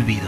olvido.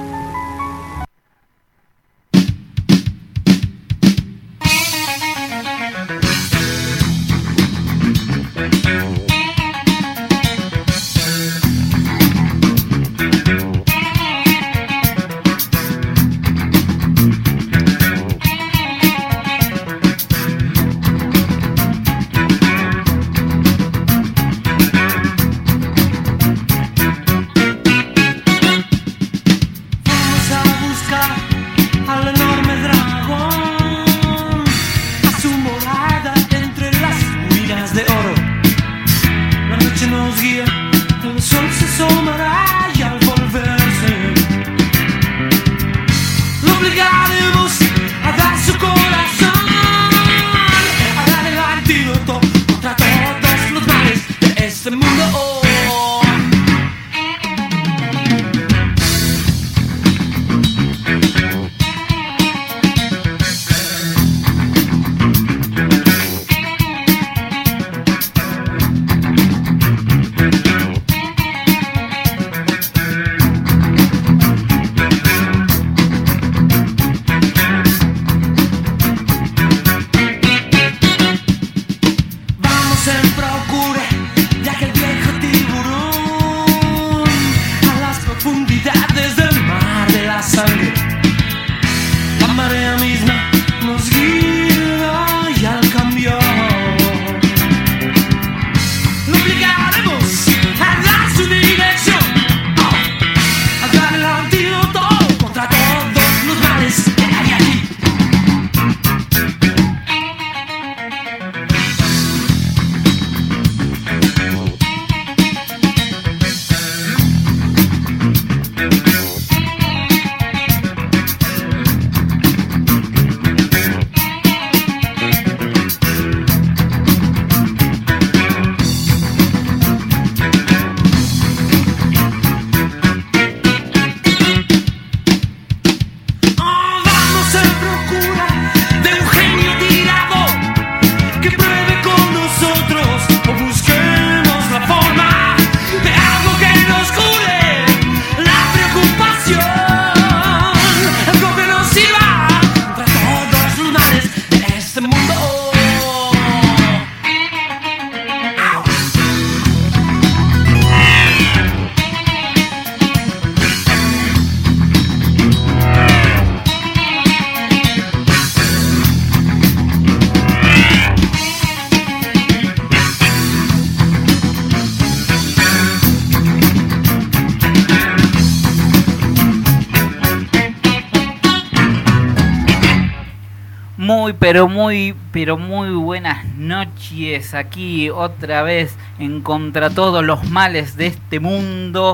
Pero muy buenas noches, aquí otra vez en Contra Todos los Males de este Mundo,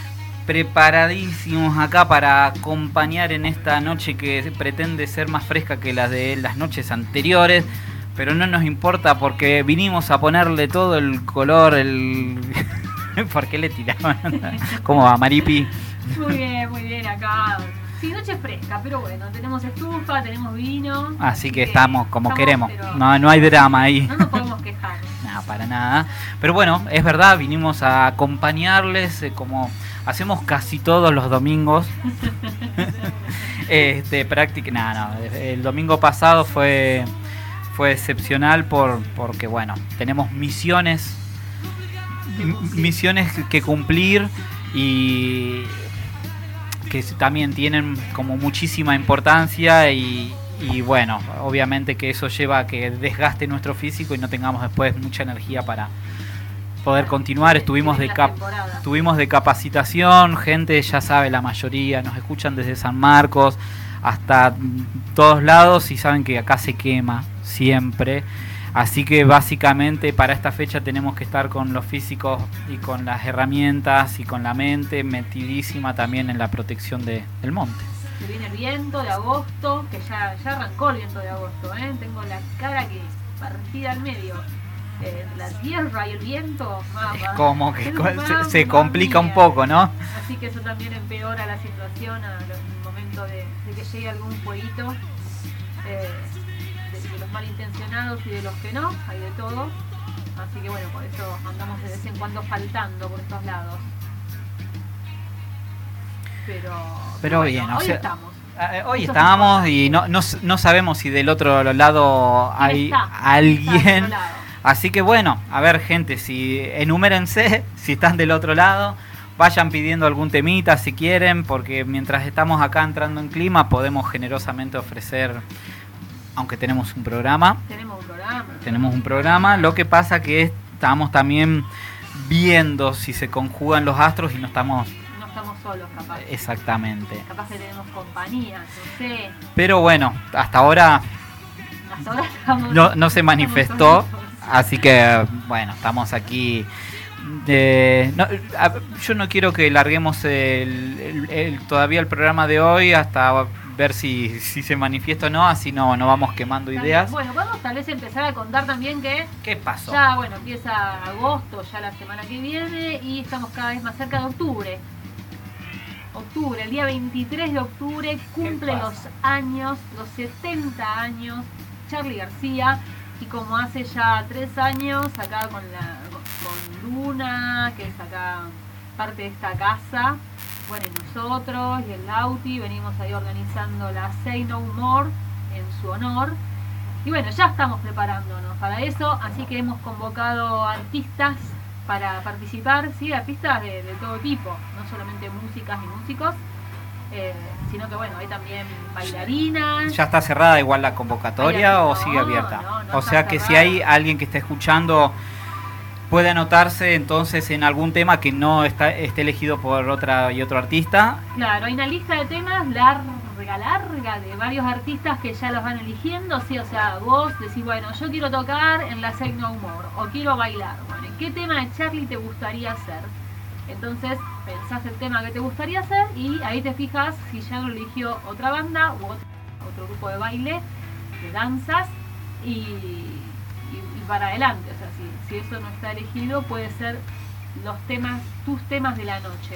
preparadísimos acá para acompañar en esta noche que pretende ser más fresca que las de las noches anteriores, pero no nos importa porque vinimos a ponerle todo el color, ¿Por qué le tiraban? ¿Cómo va, Maripi? Muy bien, acá. Sí, noche fresca, pero bueno, tenemos estufa, tenemos vino. Así que estamos como queremos. No hay drama ahí. No nos podemos quejar. No, para nada. Pero bueno, es verdad, vinimos a acompañarles como hacemos casi todos los domingos. El domingo pasado fue excepcional porque bueno, tenemos misiones que cumplir y que también tienen como muchísima importancia y bueno, obviamente que eso lleva a que desgaste nuestro físico y no tengamos después mucha energía para poder continuar. Estuvimos de capacitación, gente ya sabe, la mayoría nos escuchan desde San Marcos hasta todos lados y saben que acá se quema siempre. Así que básicamente para esta fecha tenemos que estar con los físicos y con las herramientas y con la mente metidísima también en la protección del monte. Se viene el viento de agosto, que ya arrancó el viento de agosto, ¿eh? Tengo la cara que partida al medio. La tierra y el viento, es como que se complica un poco, ¿no? Así que eso también empeora la situación al momento de que llegue algún fueguito. De los malintencionados y de los que no, hay de todo. Así que bueno, por eso andamos de vez en cuando faltando por estos lados. Pero bueno, bien, hoy estamos. Hoy Eso estamos es y no sabemos si del otro lado hay ¿Quién está alguien. del otro lado? Así que bueno, a ver gente, si enumérense, si están del otro lado, vayan pidiendo algún temita si quieren, porque mientras estamos acá entrando en clima podemos generosamente ofrecer, aunque tenemos un programa. Tenemos un programa, lo que pasa que estamos también viendo si se conjugan los astros y no estamos solos, capaz. Exactamente. Capaz que tenemos compañía, no sé. Pero bueno, hasta ahora estamos, no se manifestó, así que bueno, estamos aquí. Yo no quiero que larguemos todavía el programa de hoy hasta ver si se manifiesta o no, así no vamos quemando ideas. Bueno, vamos tal vez empezar a contar también que ¿qué pasó? Ya, bueno, empieza agosto, ya la semana que viene, y estamos cada vez más cerca de octubre. El día 23 de octubre cumple los 70 años, Charly García, y como hace ya 3 años, acá con Luna, que es acá parte de esta casa, bueno, y nosotros y el Lauti venimos ahí organizando la Say No More en su honor. Y bueno, ya estamos preparándonos para eso, así que hemos convocado artistas para participar, sí, artistas de todo tipo, no solamente músicas y músicos, sino que bueno, hay también bailarinas. ¿Ya está cerrada igual la convocatoria o sigue abierta? No o sea que si hay alguien que está escuchando, puede anotarse entonces en algún tema que no esté elegido por otro artista. Claro, hay una lista de temas larga de varios artistas que ya los van eligiendo, sí, o sea, vos decís, bueno, yo quiero tocar en la Say No More o quiero bailar, bueno, ¿qué tema de Charly te gustaría hacer? Entonces pensás el tema que te gustaría hacer y ahí te fijas si ya lo eligió otra banda u otro grupo de baile, de danzas, y para adelante, o sea, si eso no está elegido, puede ser tus temas de la noche.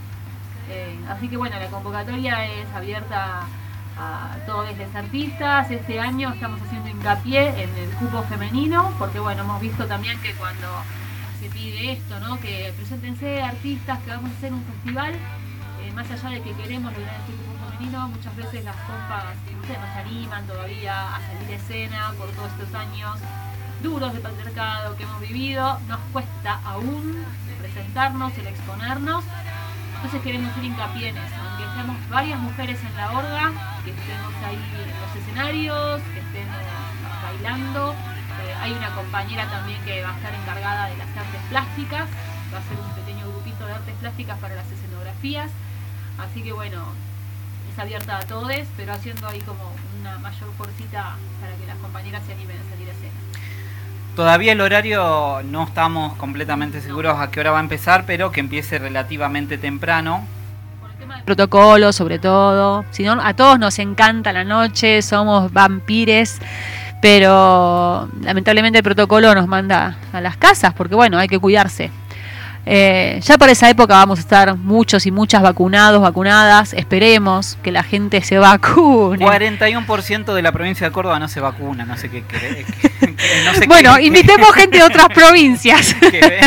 Así que bueno, la convocatoria es abierta a todos los artistas. Este año estamos haciendo hincapié en el cupo femenino, porque bueno, hemos visto también que cuando se pide esto, ¿no? Que preséntense artistas, que vamos a hacer un festival, más allá de que queremos lograr este cupo femenino, muchas veces las compas no se animan todavía a salir de escena por todos estos años duros de patriarcado que hemos vivido, nos cuesta aún presentarnos, el exponernos. Entonces queremos hacer hincapié en eso, aunque estemos varias mujeres en la orga, que estemos ahí en los escenarios, que estemos bailando. Hay una compañera también que va a estar encargada de las artes plásticas, va a ser un pequeño grupito de artes plásticas para las escenografías. Así que bueno, es abierta a todos, pero haciendo ahí como una mayor fuercita para que las compañeras se animen a salir a escena. Todavía el horario no estamos completamente seguros a qué hora va a empezar, pero que empiece relativamente temprano. Por el tema del protocolo, sobre todo. Si no, a todos nos encanta la noche, somos vampires, pero lamentablemente el protocolo nos manda a las casas, porque bueno, hay que cuidarse. Ya para esa época vamos a estar muchos y muchas vacunadas. Esperemos que la gente se vacune. 41% de la provincia de Córdoba no se vacuna, no sé qué. No sé bueno, invitemos gente de otras provincias.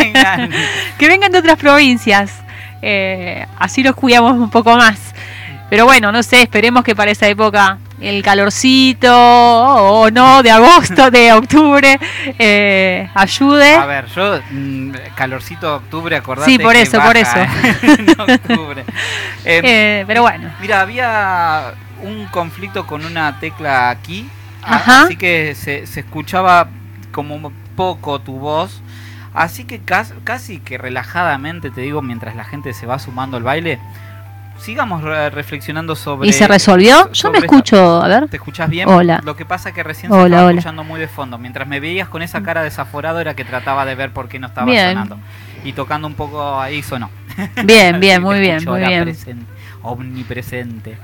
Que vengan de otras provincias. Así los cuidamos un poco más. Pero bueno, no sé, esperemos que para esa época el calorcito o no de agosto, de octubre, ayude. A ver, yo calorcito de octubre, acordate. Sí, por que eso, baja, por eso. En octubre. Pero bueno. Mira, había un conflicto con una tecla aquí, así que se escuchaba como poco tu voz. Así que casi que relajadamente, te digo, mientras la gente se va sumando al baile, sigamos reflexionando sobre... ¿Y se resolvió? Yo me escucho, a ver. ¿Te escuchás bien? Hola. Lo que pasa que recién se estaba escuchando muy de fondo. Mientras me veías con esa cara desaforado era que trataba de ver por qué no estaba sonando. Y tocando un poco ahí sonó. Bien, muy bien, muy bien. Omnipresente.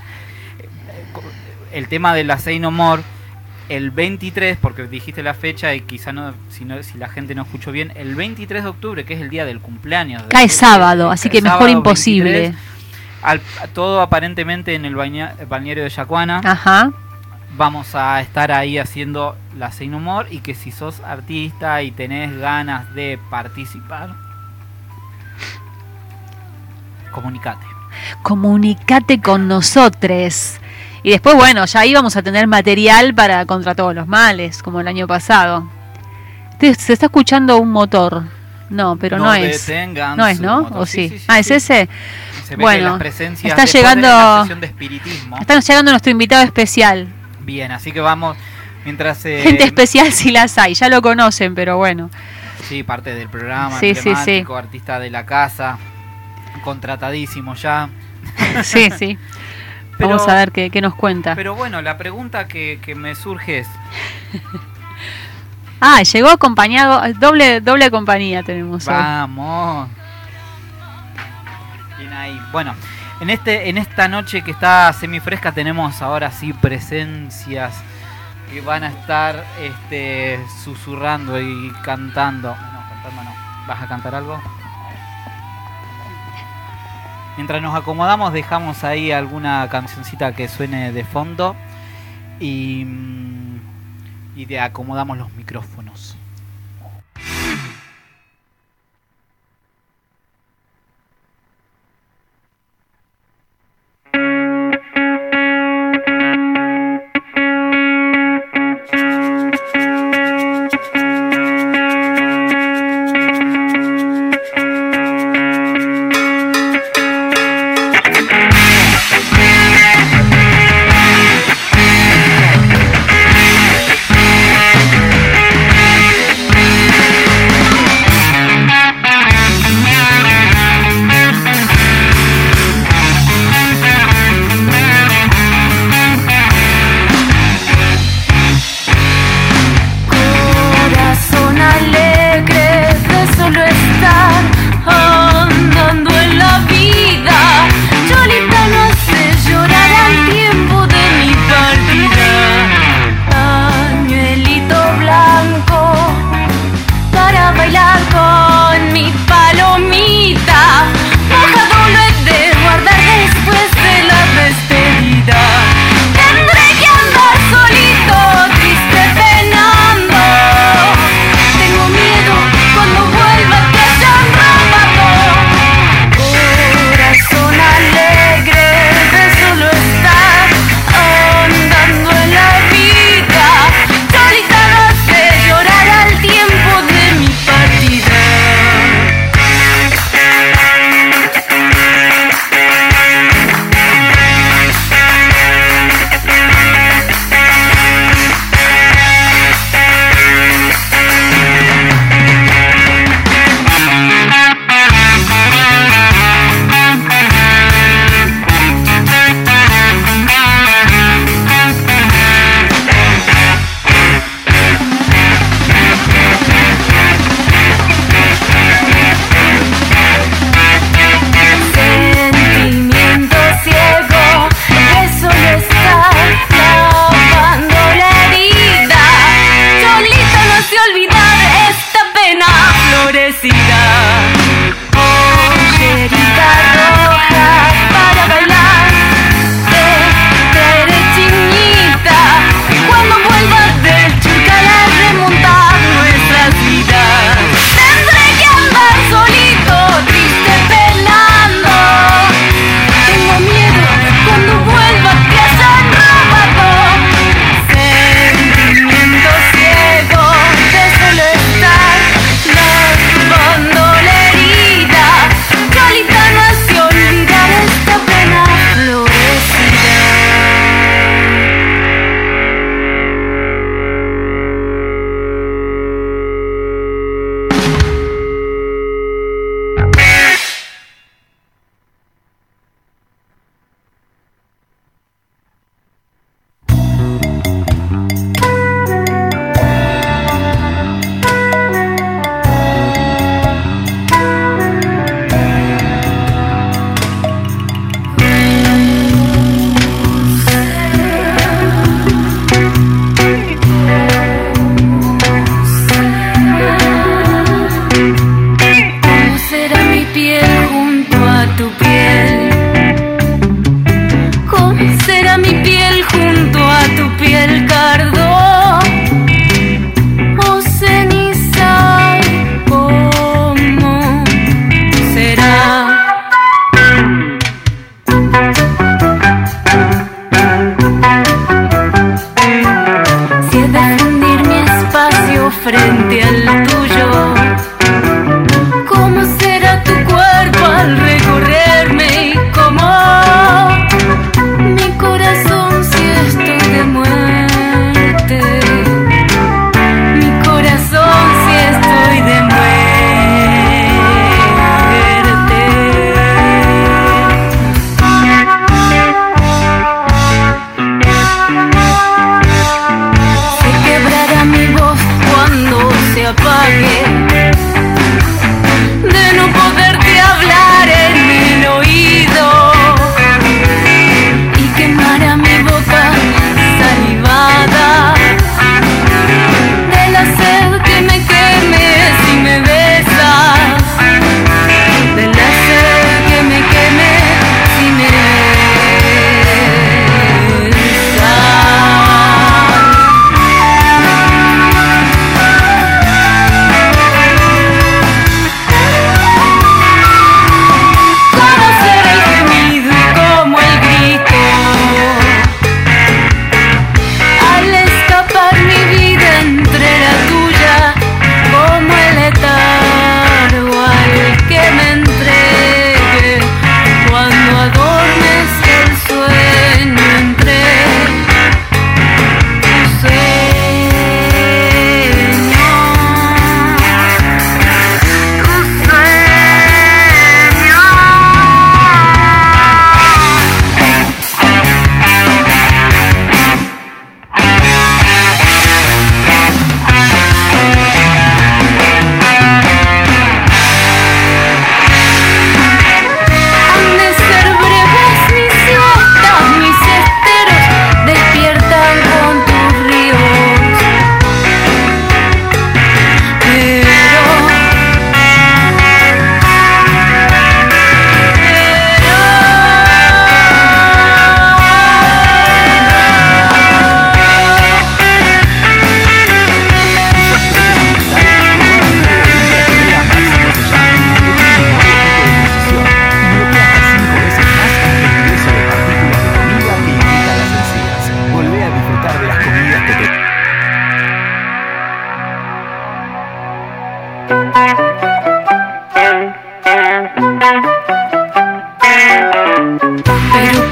El tema de la Say No More, el 23, porque dijiste la fecha y quizá si la gente no escuchó bien, el 23 de octubre, que es el día del cumpleaños. Cae sábado, así que mejor imposible. 23, todo aparentemente en el balneario de Yacuana. Ajá. Vamos a estar ahí haciendo la Say No More, y que si sos artista y tenés ganas de participar, comunicate. comunicate con nosotros. Y después, bueno, ya íbamos a tener material para Contra Todos los Males, como el año pasado. Se está escuchando un motor. No, pero no es. No es, ¿no? ¿O sí? Sí, ¿es ese? Se ve bueno, que las está llegando la sesión de espiritismo. Está llegando nuestro invitado especial. Bien, así que vamos mientras gente especial si las hay, ya lo conocen, pero bueno. Sí, parte del programa, sí, emblemático, artista de la casa, contratadísimo ya. Sí. Pero, vamos a ver qué nos cuenta. Pero bueno, la pregunta que me surge es... llegó acompañado, doble compañía tenemos. Vamos. Bien ahí. Bueno, en esta noche que está semifresca tenemos ahora sí presencias que van a estar susurrando y cantando. No, cantando no. ¿Vas a cantar algo? Mientras nos acomodamos dejamos ahí alguna cancioncita que suene de fondo y te acomodamos los micrófonos.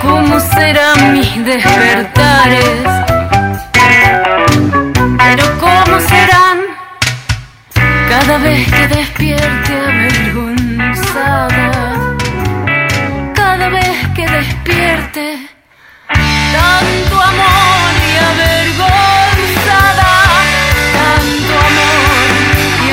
cómo serán mis despertares, pero cómo serán cada vez que despierte avergonzada, cada vez que despierte tanto amor y avergonzada, tanto amor y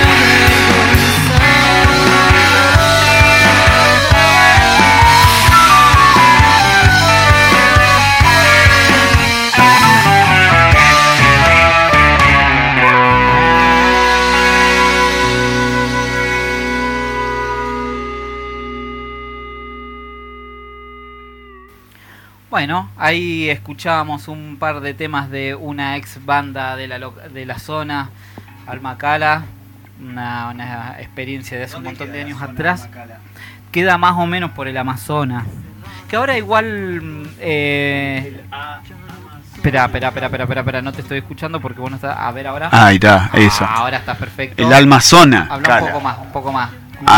Bueno, ahí escuchábamos un par de temas de una ex banda de la zona, Almacala, una experiencia de hace un montón de años atrás. Queda más o menos por el Amazonas, que ahora igual... Espera, no te estoy escuchando porque vos no estás... A ver ahora. Ahí está, eso. Ahora está perfecto. El Amazonas. Habla un poco más.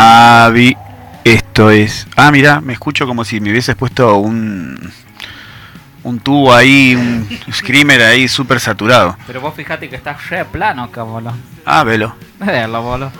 Esto es... mirá, me escucho como si me hubieses puesto un tubo ahí, un screamer ahí súper saturado. Pero vos fíjate que está re plano acá, bolo. Velo. Verlo, bolo.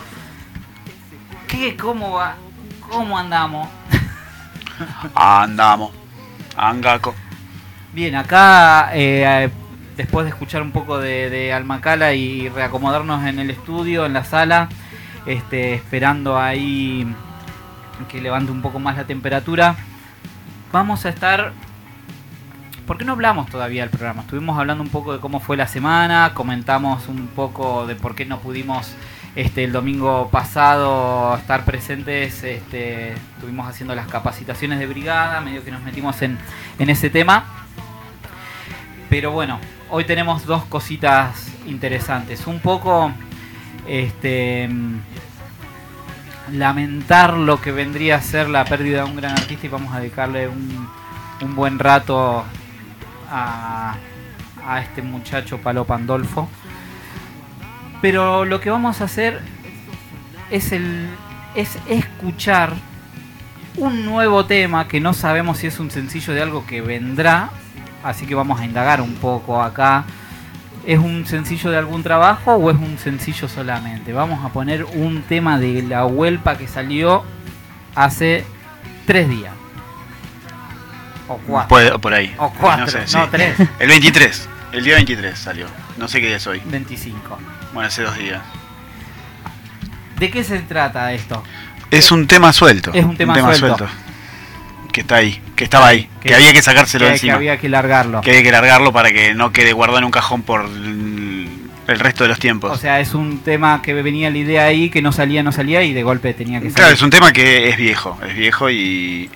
¿Cómo va? ¿Cómo andamos? Andamos. Angaco. Bien, acá después de escuchar un poco de Almacala y reacomodarnos en el estudio, en la sala, esperando ahí que levante un poco más la temperatura, vamos a estar... ¿Por qué no hablamos todavía del programa? Estuvimos hablando un poco de cómo fue la semana, comentamos un poco de por qué no pudimos el domingo pasado estar presentes, estuvimos haciendo las capacitaciones de brigada, medio que nos metimos en ese tema. Pero bueno, hoy tenemos dos cositas interesantes. Un poco lamentar lo que vendría a ser la pérdida de un gran artista, y vamos a dedicarle un buen rato a este muchacho Palo Pandolfo. Pero lo que vamos a hacer es escuchar un nuevo tema que no sabemos si es un sencillo de algo que vendrá, así que vamos a indagar un poco acá. ¿Es un sencillo de algún trabajo o es un sencillo solamente? Vamos a poner un tema de La Huelpa que salió hace 3 días. O 4. Por ahí. O 4, no, sé, no sí. 3. El 23. El día 23 salió. No sé qué día es hoy. 25. Bueno, hace 2 días. ¿De qué se trata esto? Es un tema suelto. Es un tema suelto. Que está ahí. Que estaba ahí. Que había que sacárselo encima. Que había que largarlo. Que había que largarlo para que no quede guardado en un cajón por el resto de los tiempos. O sea, es un tema que venía la idea ahí, que no salía y de golpe tenía que salir. Claro, es un tema que es viejo y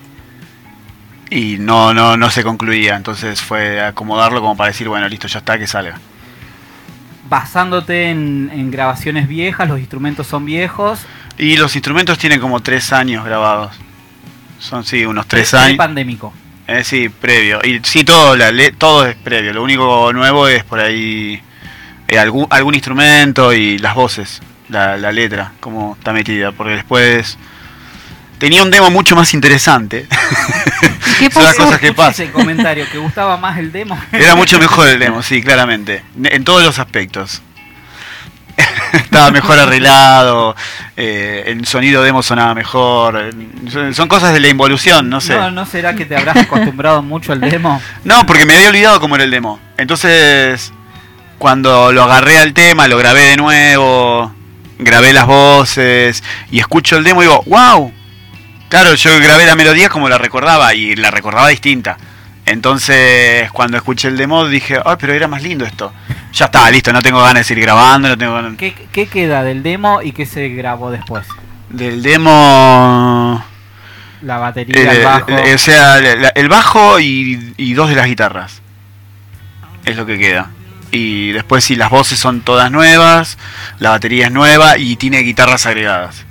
no se concluía, entonces fue acomodarlo como para decir, bueno, listo, ya está, que salga. Basándote en grabaciones viejas, los instrumentos son viejos. Y los instrumentos tienen como 3 años grabados. Son, sí, unos 3 años. Pandémico. Sí, previo. Y sí, todo es previo. Lo único nuevo es por ahí algún instrumento y las voces, la letra, cómo está metida, porque después... Tenía un demo mucho más interesante. ¿Qué pasó? Son las cosas que pasan. Ese comentario, que gustaba más el demo. Era mucho mejor el demo, sí, claramente. En todos los aspectos. Estaba mejor arreglado, el sonido demo sonaba mejor. Son cosas de la involución, no sé. ¿No será que te habrás acostumbrado mucho al demo? No, porque me había olvidado cómo era el demo. Entonces, cuando lo agarré al tema, lo grabé de nuevo, grabé las voces y escucho el demo y digo, ¡wow! Claro, yo grabé la melodía como la recordaba y la recordaba distinta. Entonces, cuando escuché el demo dije, ¡ay, pero era más lindo esto! Ya está, listo, no tengo ganas de seguir grabando, no tengo ganas... ¿Qué queda del demo y qué se grabó después? Del demo... La batería, el bajo... O sea, el bajo y 2 de las guitarras. Es lo que queda. Y después sí, las voces son todas nuevas, la batería es nueva y tiene guitarras agregadas.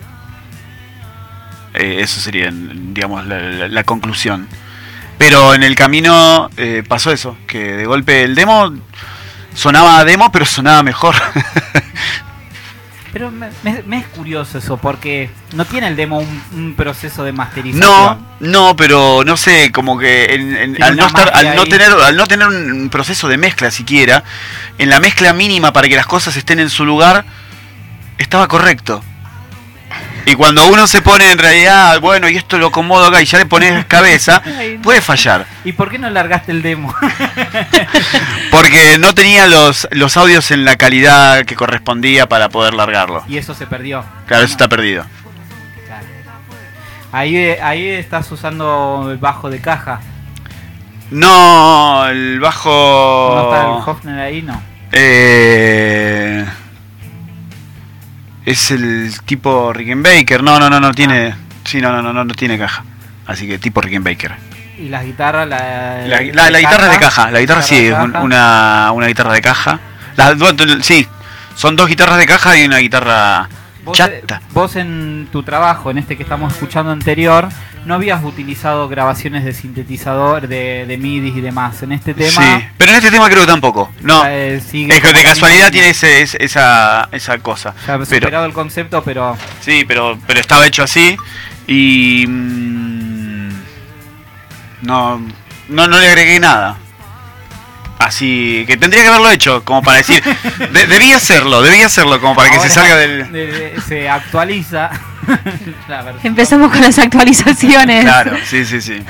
Eso sería, digamos, la conclusión. Pero en el camino pasó eso, que de golpe el demo sonaba a demo, pero sonaba mejor. Pero me es curioso eso, porque no tiene el demo un proceso de masterización. No, pero no sé, como que al no tener un proceso de mezcla siquiera, en la mezcla mínima para que las cosas estén en su lugar, estaba correcto. Y cuando uno se pone en realidad, bueno, y esto lo acomodo acá y ya le pones cabeza, puede fallar. ¿Y por qué no largaste el demo? Porque no tenía los audios en la calidad que correspondía para poder largarlo. Y eso se perdió. Claro, eso está perdido. Claro. Ahí estás usando el bajo de caja. No, el bajo... ¿No está el Hofner ahí? No. Es el tipo Rickenbacker. No tiene. Sí, no tiene caja. Así que tipo Rickenbacker. ¿Y las guitarras? La guitarra es de caja. La guitarra sí, es una guitarra de caja. Sí, son 2 guitarras de caja y una guitarra chata. Vos en tu trabajo, en este que estamos escuchando anterior, no habías utilizado grabaciones de sintetizador, de MIDI y demás. En este tema... Sí, pero en este tema creo que tampoco. No, es que de casualidad tiene esa cosa. Ya he superado el concepto, pero... Sí, pero estaba hecho así y... No le agregué nada. Así que tendría que haberlo hecho, como para decir, debía hacerlo, como para que se salga del... Se actualiza. Empezamos con las actualizaciones. Claro, sí. ¿Y el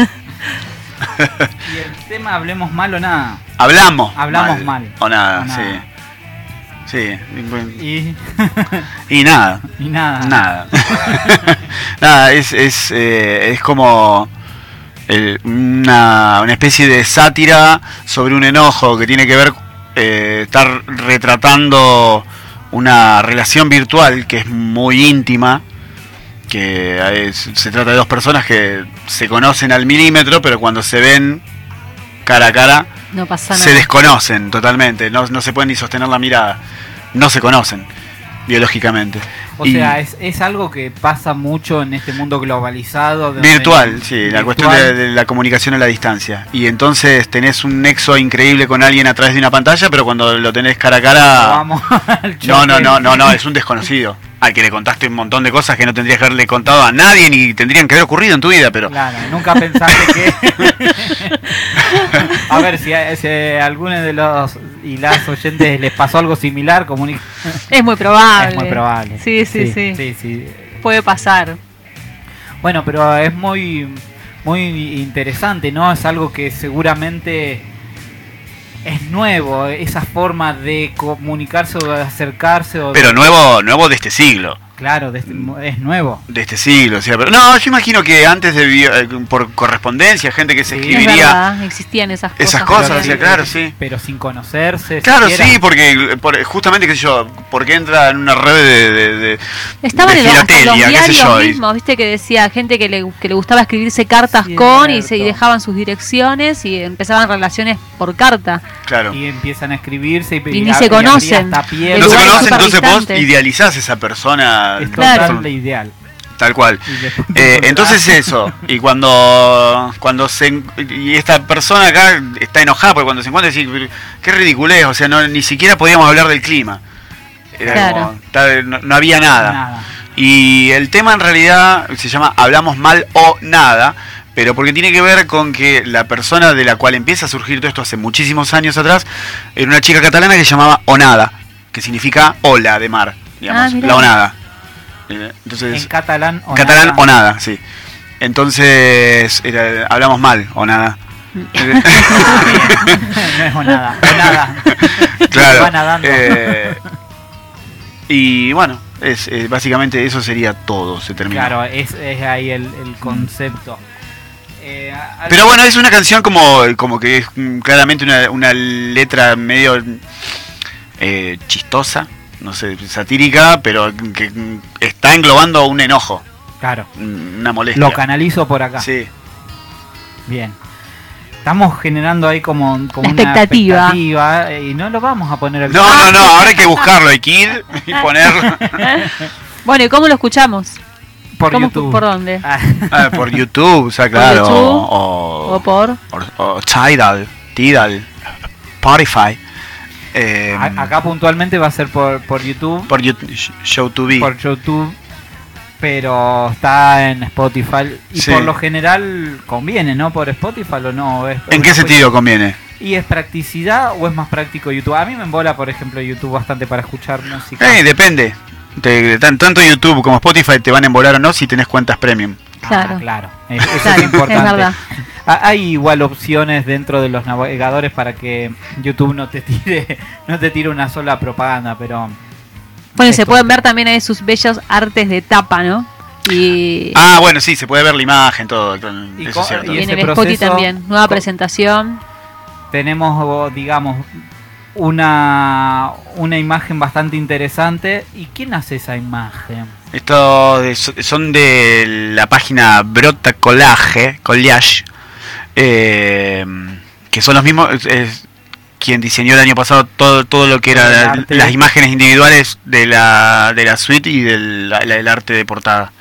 tema Hablemos Mal o Nada? Hablamos mal. O nada, sí. Y nada. Nada, es como... una especie de sátira sobre un enojo que tiene que ver estar retratando una relación virtual que es muy íntima, que se trata de 2 personas que se conocen al milímetro, pero cuando se ven cara a cara no pasa nada. Se desconocen totalmente, no se pueden ni sostener la mirada, no se conocen biológicamente. O sea, es algo que pasa mucho en este mundo globalizado. Virtual, sí, la cuestión de la comunicación a la distancia. Y entonces tenés un nexo increíble con alguien a través de una pantalla, pero cuando lo tenés cara a cara... Vamos al choque. No, es un desconocido. Al que le contaste un montón de cosas que no tendrías que haberle contado a nadie ni tendrían que haber ocurrido en tu vida, pero... Claro, nunca pensaste que... A ver, si a alguno de los y las oyentes les pasó algo similar, comunica. Es muy probable. Es muy probable. Sí. Puede pasar. Bueno, pero es muy interesante, ¿no? Es algo que seguramente es nuevo, esa forma de comunicarse o de acercarse. Pero nuevo de este siglo. Claro, es nuevo. De este siglo, o sea, pero no, yo imagino que antes por correspondencia, gente que se escribiría... Es verdad, existían esas cosas. Esas cosas, o sea, claro, sí. Pero sin conocerse. Claro, sí, porque justamente, qué sé yo, porque entra en una red de estaban de en los diarios qué sé mismos, viste, que decía gente que le gustaba escribirse cartas y dejaban sus direcciones y empezaban relaciones por carta. Claro. Y empiezan a escribirse y ni se conocen. No se conocen, entonces vos idealizás a esa persona. Es totalmente ideal. Tal cual. Entonces eso. Y cuando y esta persona acá está enojada porque cuando se encuentra dice, qué ridiculez, o sea, ni siquiera podíamos hablar del clima. Era claro. Como, no había nada. Y el tema en realidad se llama Hablamos Mal o Nada, pero porque tiene que ver con que la persona de la cual empieza a surgir todo esto hace muchísimos años atrás era una chica catalana que se llamaba Onada, que significa ola de mar, digamos, la onada. Entonces, en catalán o nada, sí. Entonces hablamos mal o nada. No es o nada. Claro. Y bueno, básicamente eso sería todo, se termina. Claro, es ahí el concepto. Pero bueno, es una canción como que es claramente una letra medio chistosa, no sé, satírica, pero que está englobando un enojo. Claro. Una molestia. Lo canalizo por acá. Sí. Bien. Estamos generando ahí como expectativa. Una expectativa y no lo vamos a poner al... No, ahora hay que buscarlo, hay que ir y ponerlo. Bueno, ¿y cómo lo escuchamos? Por YouTube. ¿Por dónde? Por YouTube, o sea, claro. O por Tidal, Spotify. Acá puntualmente va a ser por YouTube. Por YouTube. Por YouTube. Pero está en Spotify. Y por lo general conviene, ¿no? Por Spotify o no. ¿En qué sentido conviene? ¿Y es practicidad o es más práctico YouTube? A mí me embola, por ejemplo, YouTube bastante para escuchar música. Depende. Tanto YouTube como Spotify te van a embolar o no si tenés cuentas premium. Claro. Claro. Eso es importante. Es verdad. Hay igual opciones dentro de los navegadores para que YouTube no te tire una sola propaganda, pero... Bueno, se pueden ver también ahí sus bellos artes de tapa, ¿no? Y bueno, sí, se puede ver la imagen, todo. Eso es cierto. y en el Spotify también, nueva presentación. Tenemos, digamos, una imagen bastante interesante. ¿Y quién hace esa imagen? Son de la página Brota Collage, que son los mismos... quien diseñó el año pasado todo lo que era las imágenes individuales de la suite y del arte de portada.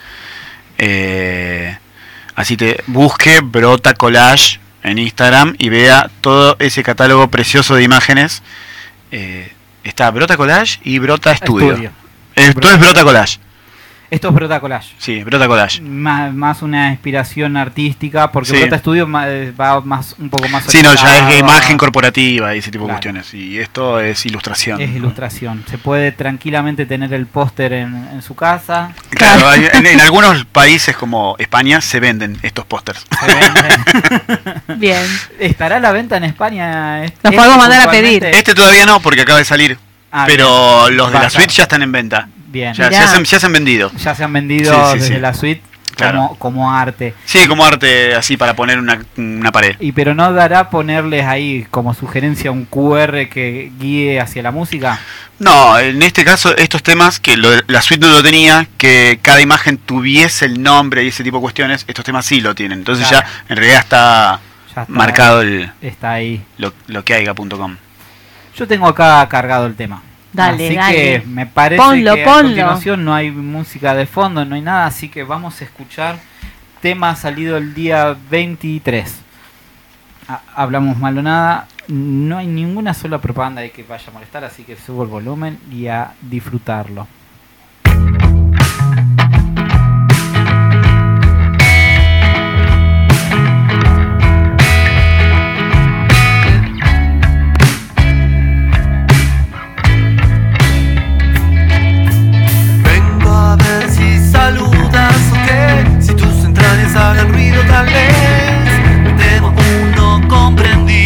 Así te busque Brota Collage en Instagram y vea todo ese catálogo precioso de imágenes. Está Brota Collage y Brota Studio. Todo es Brota Collage. Esto es Brota Collage. Sí, Brota Collage. Más una inspiración artística, porque Brota Studio va un poco más... Sí, no, ya es imagen corporativa y ese tipo de cuestiones. Y esto es ilustración. Es ilustración. Se puede tranquilamente tener el póster en su casa. Claro, en algunos países como España se venden estos pósters. Se venden. Bien. ¿Estará a la venta en España? Nos podemos mandar a pedir. Este todavía no, porque acaba de salir. Pero bien. Los de la suite ya están en venta. Bien. Ya se han vendido. Ya se han vendido desde la suite como arte. Sí, como arte así para poner una pared. Pero no dará ponerles ahí como sugerencia un QR que guíe hacia la música. No, en este caso estos temas que la suite no lo tenía, que cada imagen tuviese el nombre y ese tipo de cuestiones, estos temas sí lo tienen. Entonces ya en realidad está marcado está ahí lo que haya.com. Yo tengo acá cargado el tema. Dale. Así que me parece que a continuación no hay música de fondo, no hay nada, así que vamos a escuchar tema salido el día 23. Hablamos mal o nada, no hay ninguna sola propaganda de que vaya a molestar, así que subo el volumen y a disfrutarlo. Saludas o qué, si tus entrañas hagan ruido tal vez, el tema aún no comprendí.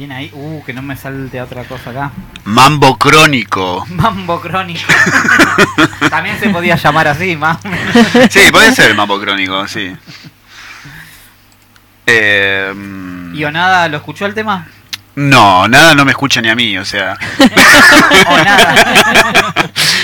Bien ahí. Que no me salte otra cosa acá. Mambo crónico. Mambo crónico. También se podía llamar así, más. Sí, puede ser mambo crónico, sí. ¿Y Onada lo escuchó el tema? No, nada no me escucha ni a mí, o sea. O nada.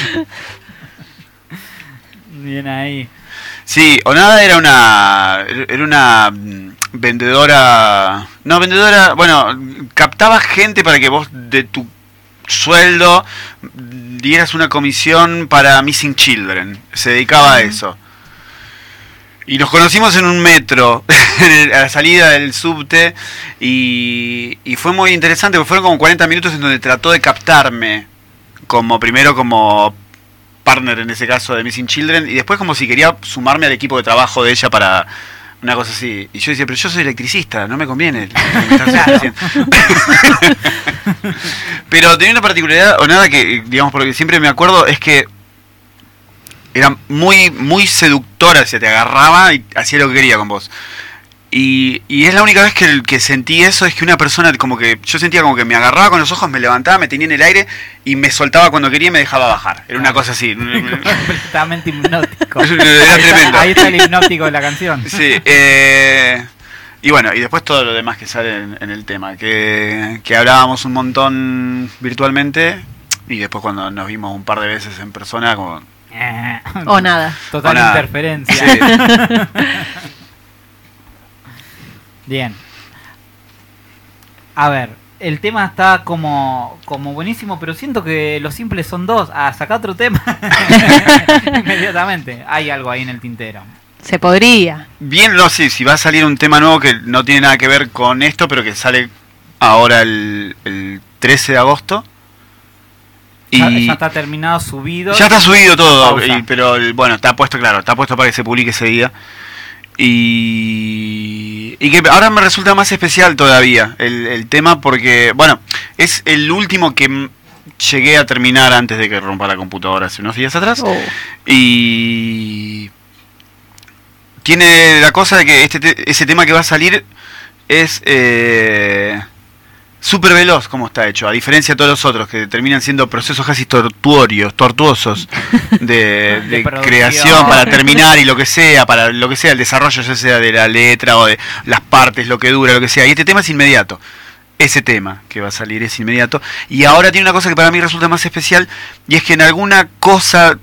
Bien ahí. Sí, Onada era una vendedora, bueno, captaba gente para que vos de tu sueldo dieras una comisión para Missing Children, se dedicaba a eso. Y nos conocimos en un metro, a la salida del subte, y fue muy interesante, porque fueron como 40 minutos en donde trató de captarme, primero como partner en ese caso de Missing Children, y después como si quería sumarme al equipo de trabajo de ella para una cosa así. Y yo decía, pero yo soy electricista, no me conviene lo que me estás haciendo. Pero tenía una particularidad, o nada que, digamos, porque siempre me acuerdo, es que era muy, muy seductora, se te agarraba y hacía lo que quería con vos. Y es la única vez que sentí eso, es que una persona como que, yo sentía como que me agarraba con los ojos, me levantaba, me tenía en el aire y me soltaba cuando quería y me dejaba bajar. Era una cosa así. Completamente hipnótico. Era tremendo. Ahí está el hipnótico de la canción. Sí, y bueno, y después todo lo demás que sale en el tema, que hablábamos un montón virtualmente y después cuando nos vimos un par de veces en persona como... O nada. Total o nada. Interferencia. Sí. Bien. A ver, el tema está como buenísimo, pero siento que los simples son dos. Saca otro tema. Inmediatamente. Hay algo ahí en el tintero. Se podría. Bien, no sé, si va a salir un tema nuevo que no tiene nada que ver con esto, pero que sale ahora el 13 de agosto. Y Ya está terminado, subido. ya está subido todo, Pausa. pero bueno, está puesto para que se publique ese día. Y que ahora me resulta más especial todavía el tema porque, bueno, es el último que llegué a terminar antes de que rompa la computadora hace unos días atrás. Oh. Y tiene la cosa de que ese tema que va a salir es súper veloz como está hecho, a diferencia de todos los otros que terminan siendo procesos casi tortuosos de creación para terminar y lo que sea, el desarrollo ya sea de la letra o de las partes, lo que dura, lo que sea. Y este tema es inmediato. Ese tema que va a salir es inmediato. Y ahora tiene una cosa que para mí resulta más especial, y es que en alguna cosa...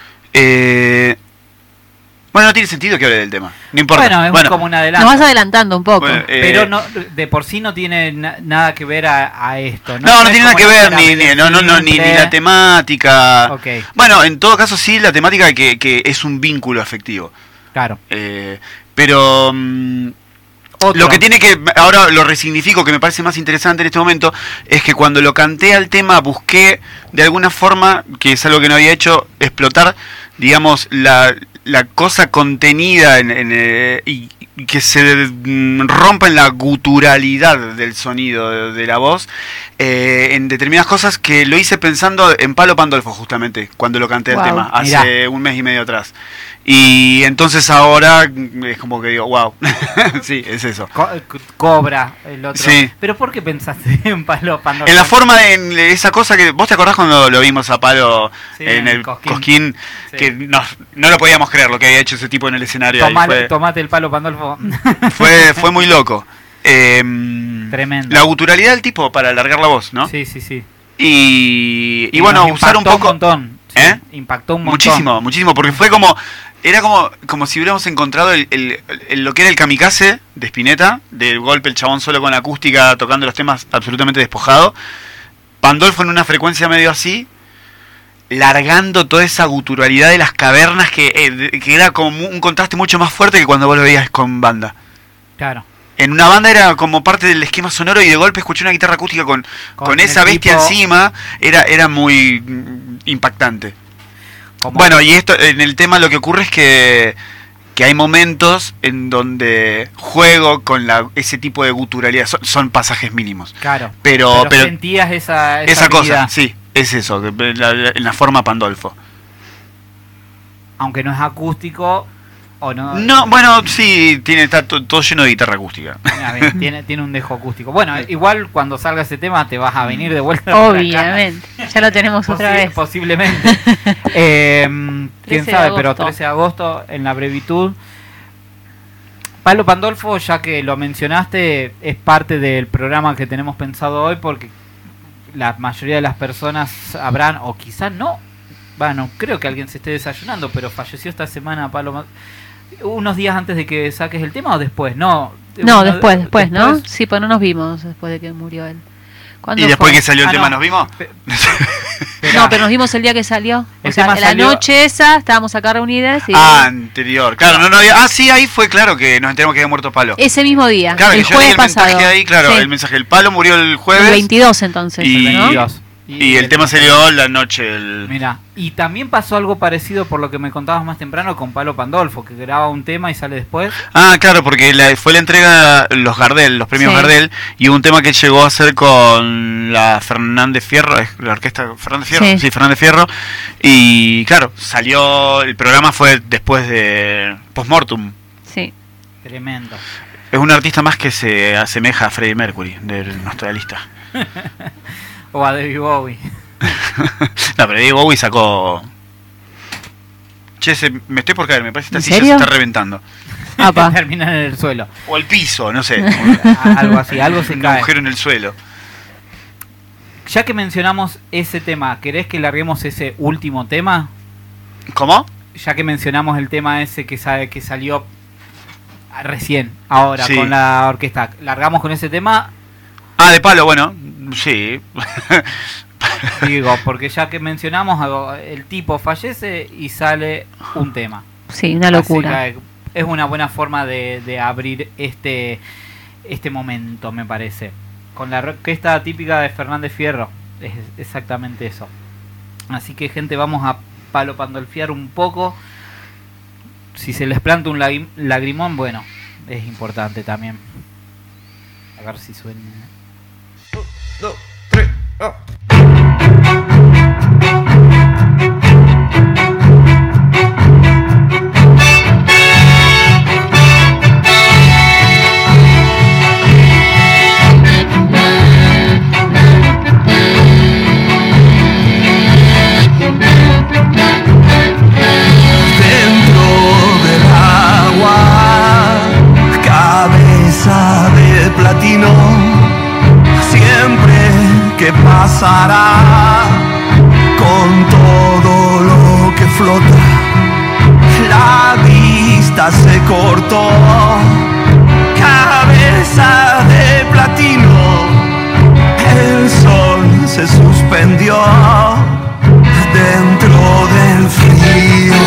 bueno, no tiene sentido que hable del tema. No importa. Bueno, es como un adelanto. Nos vas adelantando un poco. Bueno, pero no, de por sí no tiene nada que ver a esto. No tiene nada que ver, ni ni la temática. Okay. Bueno, en todo caso sí, la temática que es un vínculo afectivo. Claro. Pero Otro. lo que tiene que, ahora lo resignifico, que me parece más interesante en este momento, es que cuando lo canté al tema busqué de alguna forma, que es algo que no había hecho, explotar, digamos, la cosa contenida y que se rompa en la guturalidad del sonido de la voz en determinadas cosas, que lo hice pensando en Palo Pandolfo justamente cuando lo canté el tema hace un mes y medio atrás. Y entonces ahora es como que digo, wow, sí, es eso. Cobra el otro. Sí. ¿Pero por qué pensaste en Palo Pandolfo? En la forma de esa cosa que... ¿Vos te acordás cuando lo vimos a Palo en el Cosquín? Sí. Que no lo podíamos creer lo que había hecho ese tipo en el escenario. Tomate el Palo Pandolfo. Fue muy loco. Tremendo. La guturalidad del tipo para alargar la voz, ¿no? Sí. Y bueno, usar un poco... Un montón. Sí, impactó un montón. Muchísimo, porque fue era como si hubiéramos encontrado lo que era el kamikaze de Spinetta, del golpe el chabón solo con la acústica tocando los temas absolutamente despojado. Pandolfo en una frecuencia medio así, largando toda esa guturalidad de las cavernas que era como un contraste mucho más fuerte que cuando vos lo veías con banda. Claro. En una banda era como parte del esquema sonoro y de golpe escuché una guitarra acústica con esa bestia encima, era muy impactante. Bueno, y esto en el tema lo que ocurre es que hay momentos en donde juego con ese tipo de guturalidad, son pasajes mínimos. Claro. Pero sentías esa cosa, sí, es eso, en la forma Pandolfo. Aunque no es acústico, ¿O no? No, bueno, sí, está todo lleno de guitarra acústica. Tiene un dejo acústico. Bueno, igual cuando salga ese tema te vas a venir de vuelta. Obviamente, ya lo tenemos otra vez. Posiblemente. Quién sabe, pero 13 de agosto en la brevitud. Palo Pandolfo, ya que lo mencionaste, es parte del programa que tenemos pensado hoy porque la mayoría de las personas sabrán, o quizás no, bueno, creo que alguien se esté desayunando, pero falleció esta semana Palo, unos días antes de que saques el tema o después, no. No, después, ¿no? Sí, pues no nos vimos después de que murió él. ¿Y después que salió el tema nos vimos? No, pero nos vimos el día que salió. O sea, en la noche esa estábamos acá reunidas. Y... anterior. Claro, no había. Sí, ahí fue claro que nos enteramos que había muerto Palo. Ese mismo día. Claro, el jueves pasado. Ahí, claro, sí. El mensaje del Palo murió el jueves. El 22 entonces. Y el tema salió la noche. Mira, y también pasó algo parecido por lo que me contabas más temprano con Palo Pandolfo, que graba un tema y sale después. Claro, porque fue la entrega de los premios Gardel, y hubo un tema que llegó a hacer con la Fernández Fierro, la orquesta Fernández Fierro, sí, Fernández Fierro, y claro, salió, el programa fue después de Postmortem. Sí. Tremendo. Es un artista más que se asemeja a Freddie Mercury, de nuestra lista. O a David Bowie. No, pero David Bowie sacó... Che, me estoy por caer, me parece que esta silla se está reventando. Termina en el suelo. O el piso, no sé. Algo así, algo se cae. Un agujero en el suelo. Ya que mencionamos ese tema, ¿querés que larguemos ese último tema? ¿Cómo? Ya que mencionamos el tema ese que salió recién, ahora, sí, con la orquesta. ¿Largamos con ese tema? De Palo, bueno, sí. Digo, porque ya que mencionamos, el tipo fallece y sale un tema. Sí, una locura. Así que es una buena forma de abrir este momento, me parece. Con la orquesta típica de Fernández Fierro, es exactamente eso. Así que, gente, vamos a Palo Pandolfiar un poco. Si se les planta un lagrimón, bueno, es importante también. A ver si suena. 1, 2, 3, ¿qué pasará con todo lo que flota? La vista se cortó, cabeza de platino, el sol se suspendió dentro del frío.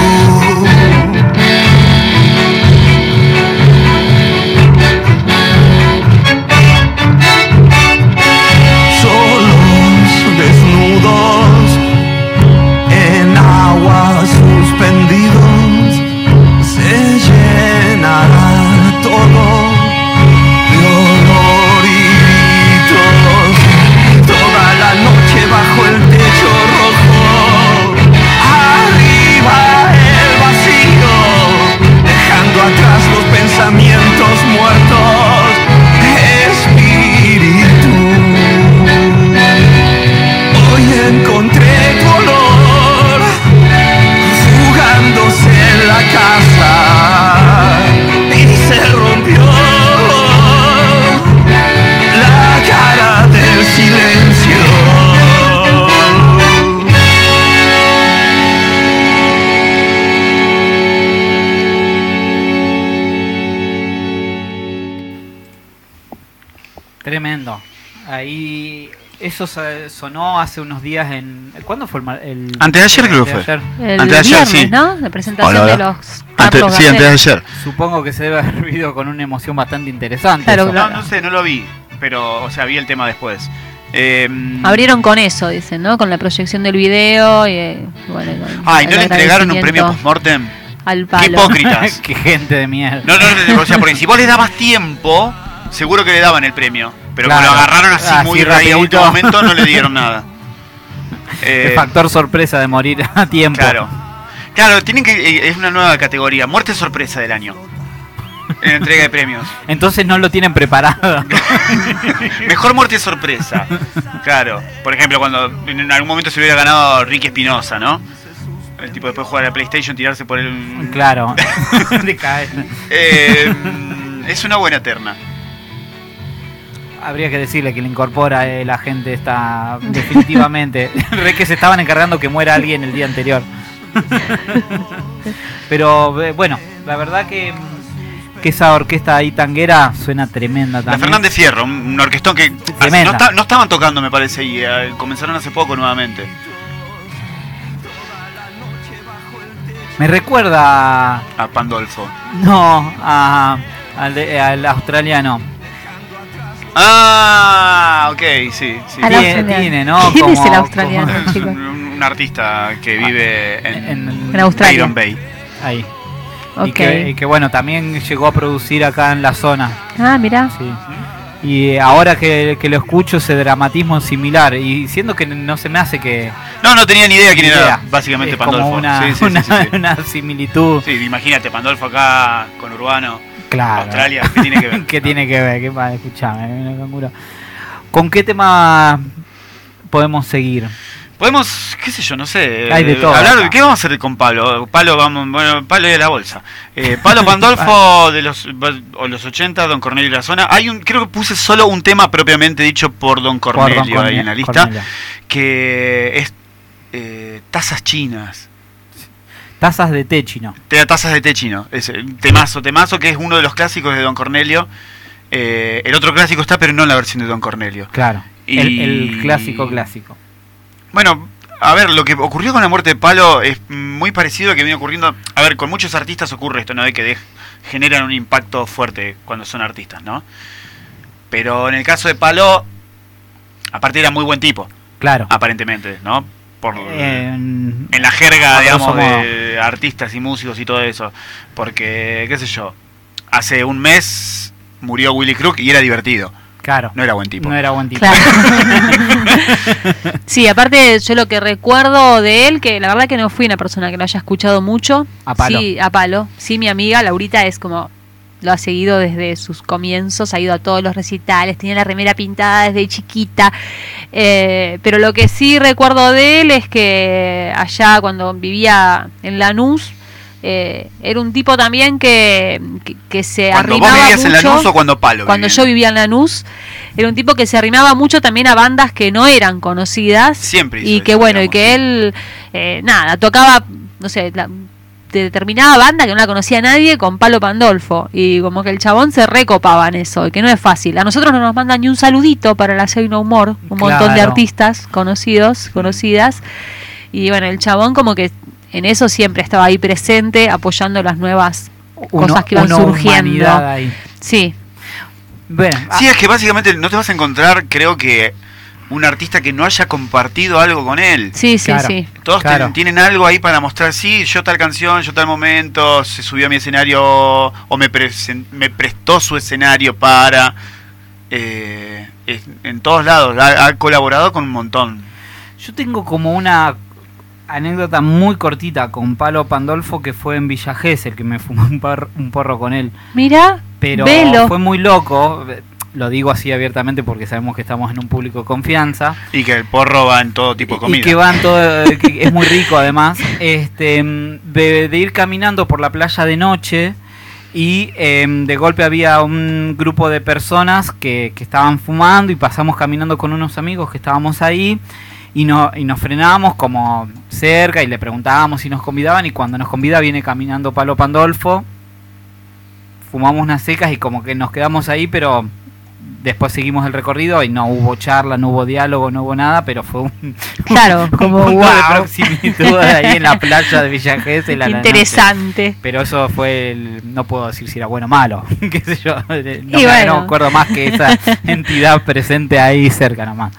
Desnudos en agua suspendidos, se llenará todo de olor y gritos. Toda la noche bajo el techo rojo, arriba el vacío, dejando atrás los pensamientos muertos. Espíritu, encontré color jugándose en la casa y se rompió la cara del silencio. Tremendo. Ahí... Eso sonó hace unos días en... ¿Cuándo fue el antes de ayer creo que fue. El antes de ayer, viernes, sí. ¿no? La presentación de los Carlos antes de ayer. Supongo que se debe haber vivido con una emoción bastante interesante. Claro, no sé, no lo vi. Pero, o sea, vi el tema después. Abrieron con eso, dicen, ¿no? Con la proyección del video y bueno... ¿Y no le entregaron un premio Postmortem? Al Palo. Qué hipócritas. Qué gente de mierda. No, o sea, porque si vos le dabas tiempo, seguro que le daban el premio. Pero claro, como lo agarraron así muy rápido a último momento, no le dieron nada. El factor sorpresa de morir a tiempo. Claro. Claro, tienen que es una nueva categoría, muerte sorpresa del año. En entrega de premios. Entonces no lo tienen preparado. Mejor muerte sorpresa. Claro. Por ejemplo, cuando en algún momento se hubiera ganado Ricky Espinosa, ¿no? El tipo después de jugar a la PlayStation, tirarse por el... Claro. De caer. Es una buena terna. Habría que decirle que le incorpora la gente esta definitivamente. Re que se estaban encargando que muera alguien el día anterior. Pero bueno, la verdad que esa orquesta ahí tanguera suena tremenda también. La Fernández Fierro, un orquestón que no estaban tocando, me parece, y comenzaron hace poco nuevamente. Me recuerda a Pandolfo. No, al australiano. Ah, ok, sí. Tiene, ¿no? ¿Quién es el australiano, chicos? Un artista que vive en Australia. Byron Bay. Ahí. Okay. Y que bueno, también llegó a producir acá en la zona. Ah, mira. Sí. Y ahora que lo escucho, ese dramatismo es similar. Y siendo que no se me hace que... No tenía ni idea quién era, básicamente, es Pandolfo. Como una similitud. Sí, imagínate, Pandolfo acá con Urbano. Claro. Australia, ¿qué tiene que ver? ¿Qué tiene que ver? ¿Qué pasa? Escuchame, ¿con qué tema podemos seguir? Podemos, qué sé yo, no sé. Hay de todo. Hablar, ¿qué vamos a hacer con Palo? Palo de la bolsa. Palo Pandolfo de los 80, Don Cornelio de la Zona. Creo que puse solo un tema propiamente dicho por Don Cornelio ahí en la lista. Cornelio. Que es tazas chinas. Tazas de té chino. Tazas de té chino. Es temazo, que es uno de los clásicos de Don Cornelio. El otro clásico está, pero no en la versión de Don Cornelio. Claro. El clásico. Bueno, a ver, lo que ocurrió con la muerte de Palo es muy parecido a lo que viene ocurriendo. A ver, con muchos artistas ocurre esto, ¿no? De que generan un impacto fuerte cuando son artistas, ¿no? Pero en el caso de Palo, aparte era muy buen tipo. Claro. Aparentemente, ¿no? En la jerga, digamos, de artistas y músicos y todo eso. Porque, qué sé yo, hace un mes murió Willy Crook y era divertido. Claro. No era buen tipo. Claro. Sí, aparte yo lo que recuerdo de él, que la verdad que no fui una persona que lo haya escuchado mucho. A Palo. Sí, a Palo. Sí, mi amiga Laurita es como... Lo ha seguido desde sus comienzos, ha ido a todos los recitales, tenía la remera pintada desde chiquita. Pero lo que sí recuerdo de él es que allá cuando vivía en Lanús, era un tipo también que se arrimaba mucho. ¿Cuando vos vivías en Lanús o cuando Palo? Cuando yo vivía en Lanús, era un tipo que se arrimaba mucho también a bandas que no eran conocidas. Siempre. Y que bueno, y que él, tocaba, no sé, de determinada banda que no la conocía nadie con Palo Pandolfo, y como que el chabón se recopaba en eso, y que no es fácil. A nosotros no nos mandan ni un saludito para la Say No Humor, un montón de artistas conocidas, y bueno, el chabón como que en eso siempre estaba ahí presente, apoyando las nuevas cosas que iban surgiendo. Ahí. Sí. Bueno, sí, es que básicamente no te vas a encontrar, creo que, un artista que no haya compartido algo con él. Sí. Todos tienen algo ahí para mostrar, sí, yo tal canción, yo tal momento, se subió a mi escenario o me prestó su escenario para... en todos lados, ha colaborado con un montón. Yo tengo como una anécdota muy cortita con Palo Pandolfo, que fue en Villa Gesell, que me fumé un porro con él. Mira, pero velo. Fue muy loco. Lo digo así abiertamente porque sabemos que estamos en un público de confianza. Y que el porro va en todo tipo de comida. Y que va en todo, que es muy rico además. De ir caminando por la playa de noche y de golpe había un grupo de personas que estaban fumando y pasamos caminando con unos amigos que estábamos ahí y nos frenábamos como cerca y le preguntábamos si nos convidaban, y cuando nos convida viene caminando Palo Pandolfo, fumamos unas secas y como que nos quedamos ahí, pero... Después seguimos el recorrido y no hubo charla, no hubo diálogo, no hubo nada, pero fue un punto de proximidad ahí en la playa de Villa Gesell. Interesante. Pero eso fue no puedo decir si era bueno o malo, qué sé yo, no me acuerdo más que esa entidad presente ahí cerca nomás.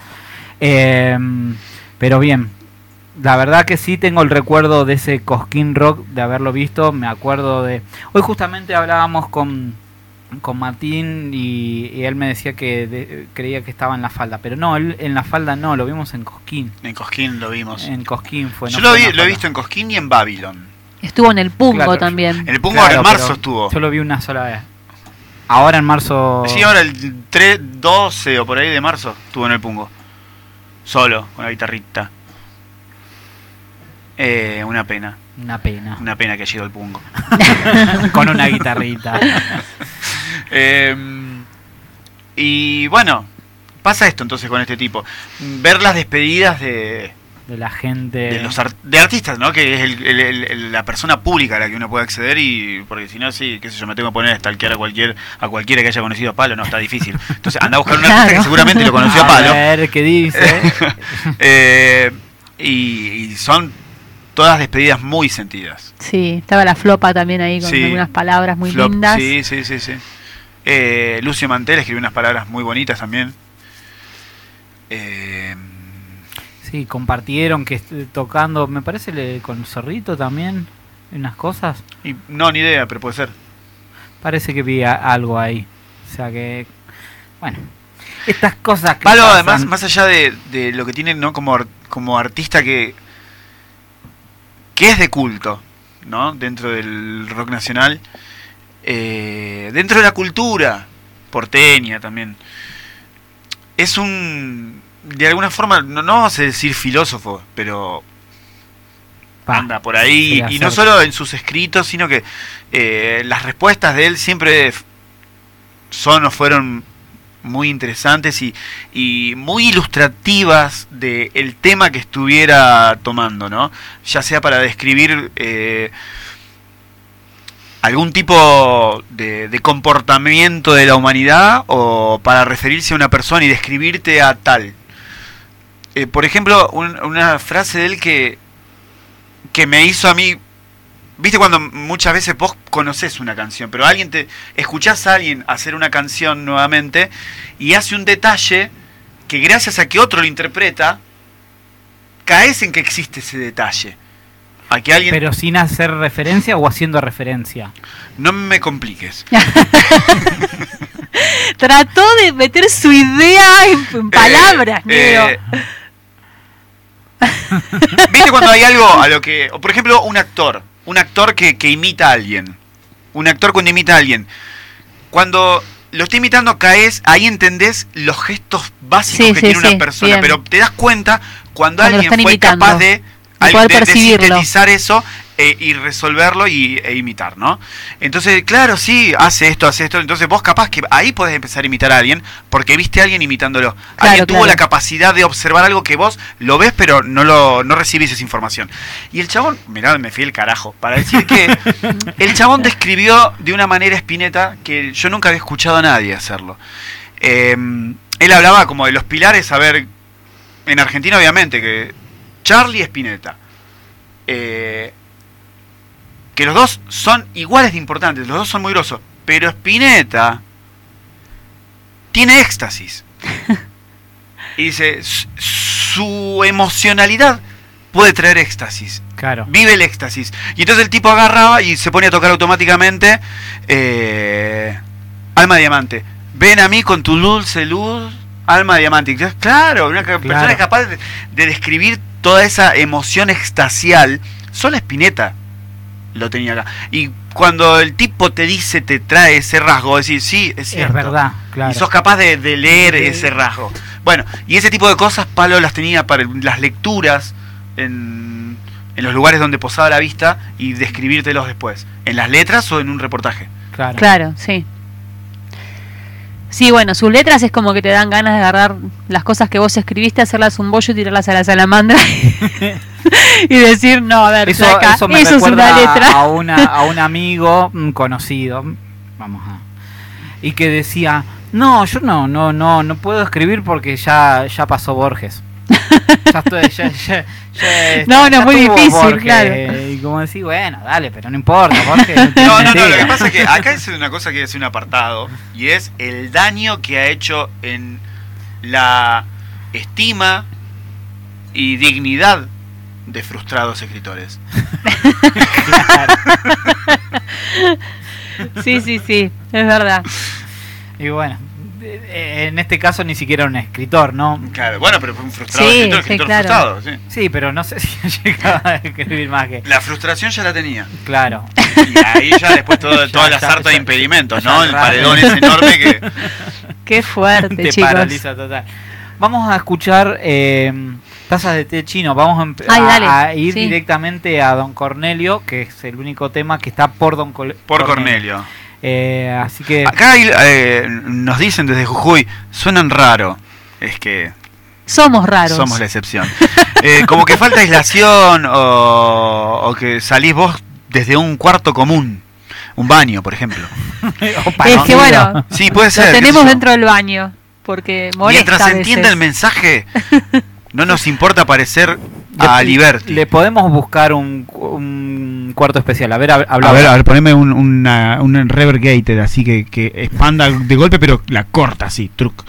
Pero bien, la verdad que sí tengo el recuerdo de ese Cosquín Rock, de haberlo visto. Me acuerdo de... Hoy justamente hablábamos con Martín y él me decía que creía que estaba en La Falda, pero no, él en La Falda no, lo vimos en Cosquín. En Cosquín lo vimos. En Cosquín fue. Yo lo he visto en Cosquín y en Babylon. Estuvo en el Pungo Claro. también. En el Pungo Claro, ahora en marzo pero estuvo. Yo lo vi una sola vez. Ahora en marzo. Sí, ahora el 12 o por ahí de marzo estuvo en el Pungo. Solo, con la guitarrita. Una pena. Una pena. Una pena que haya ido al Pungo. Con una guitarrita. Y bueno, pasa esto entonces con este tipo. Ver las despedidas de De la gente. de artistas, ¿no? Que es la persona pública a la que uno puede acceder y porque si no, sí, qué sé yo, me tengo que poner a stalkear a cualquiera que haya conocido a Palo, no, está difícil. Entonces anda a buscar un artista que Claro. seguramente lo conoció a Palo. A ver qué dice. Y son todas despedidas muy sentidas. Sí, estaba la Flopa también ahí con Sí. algunas palabras muy Flop, lindas. Sí. Lucio Mantel escribió unas palabras muy bonitas también. Sí, compartieron que tocando, me parece con Zorrito también, unas cosas. Y no, ni idea, pero puede ser. Parece que vi algo ahí. O sea que, bueno, estas cosas que Palo, pasan. además, más allá de lo que tiene, ¿no? Como artista que es de culto, ¿no? Dentro del rock nacional, dentro de la cultura porteña también. Es de alguna forma, no vamos a decir filósofo, pero Pa, anda por ahí, sí, y no acerca. solo en sus escritos, sino que las respuestas de él siempre son o fueron muy interesantes y muy ilustrativas del tema que estuviera tomando, ¿no? Ya sea para describir algún tipo de comportamiento de la humanidad o para referirse a una persona y describirte a tal. Por ejemplo, una frase de él que me hizo a mí. Viste cuando muchas veces vos conocés una canción, pero escuchás a alguien hacer una canción nuevamente y hace un detalle que gracias a que otro lo interpreta, caes en que existe ese detalle. A que alguien... Pero sin hacer referencia o haciendo referencia. No me compliques. Trató de meter su idea en palabras, Neo. ¿Viste cuando hay algo a lo que... o por ejemplo, un actor que imita a alguien. Un actor cuando imita a alguien. Cuando lo está imitando caes, ahí entendés los gestos básicos Sí, que sí, tiene sí, una persona. bien. Pero te das cuenta cuando Cuando lo alguien están fue imitando, capaz de poder de percibirlo. sintetizar eso y resolverlo e imitar, ¿no? Entonces, claro, sí, hace esto. Entonces vos capaz que ahí podés empezar a imitar a alguien porque viste a alguien imitándolo. Alguien tuvo la capacidad de observar algo que vos lo ves pero no recibís esa información. Y el chabón, mirá, me fui el carajo, para decir que el chabón describió de una manera Spinetta que yo nunca había escuchado a nadie hacerlo. Él hablaba como de los pilares, a ver, en Argentina obviamente, que Charlie y Spinetta. Que los dos son iguales de importantes, los dos son muy grosos, pero Spinetta tiene éxtasis. Y dice, su emocionalidad puede traer éxtasis. Claro. Vive el éxtasis. Y entonces el tipo agarraba y se pone a tocar automáticamente Alma de Diamante. Ven a mí con tu dulce luz, alma de diamante. Entonces, claro, una persona es capaz de describir toda esa emoción extasial. Solo Spinetta lo tenía acá. Y cuando el tipo te trae ese rasgo, decir, sí, es cierto. Es verdad, claro. Y sos capaz de leer ese rasgo. Bueno, y ese tipo de cosas Palo las tenía para las lecturas en los lugares donde posaba la vista y describírtelos después. En las letras o en un reportaje. Claro, sí. Sí, bueno, sus letras es como que te dan ganas de agarrar las cosas que vos escribiste, hacerlas un bollo y tirarlas a la salamandra y decir, no, a ver, eso me eso recuerda es una letra. a un amigo conocido, y que decía, no, yo no puedo escribir porque ya pasó Borges. No, es muy difícil, Borges. claro. Y como decir, bueno, dale, pero no importa, Borges. No, lo que pasa es que acá es una cosa que es un apartado y es el daño que ha hecho en la estima y dignidad de frustrados escritores. Claro. Sí, es verdad. Y bueno, en este caso ni siquiera un escritor, ¿no? Claro, bueno, pero fue un frustrado Sí, escritor claro. frustrado, sí. Sí, pero no sé si llegaba a escribir más que... La frustración ya la tenía. Claro. Y ahí ya después toda la sarta de impedimentos, ¿no? El paredón ese enorme que... Qué fuerte, te chicos. paraliza total. Vamos a escuchar Tazas de té chino. Vamos Ay, dale, a ir sí. directamente a Don Cornelio, que es el único tema que está por Por Cornelio. Así que... Acá nos dicen desde Jujuy, suenan raro. Es que Somos raros. somos la excepción. Como que falta aislación o que salís vos desde un cuarto común. Un baño, por ejemplo. Es que bueno, Sí, puede ser. lo qué sé tenemos yo. dentro del baño. Porque molesta Mientras a se entienda veces. el mensaje, no nos importa parecer a Liberty. Le podemos buscar un cuarto especial. A ver, habla. A ver, poneme un reverb gated, así que expanda de golpe, pero la corta así, truc.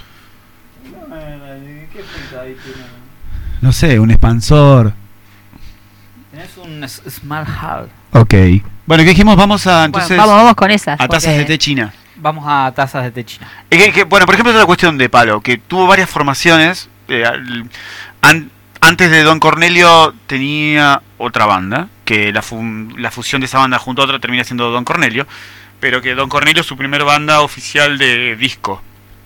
No sé, un expansor. Tenés un Small Hall. Ok. Bueno, ¿qué dijimos? Vamos a entonces Bueno, vamos con esas. a tazas porque- de té china. Vamos a Tazas de té china. Bueno, por ejemplo, otra cuestión de Palo, que tuvo varias formaciones. Antes de Don Cornelio tenía otra banda, que la fusión de esa banda junto a otra termina siendo Don Cornelio, pero que Don Cornelio es su primer banda oficial de disco.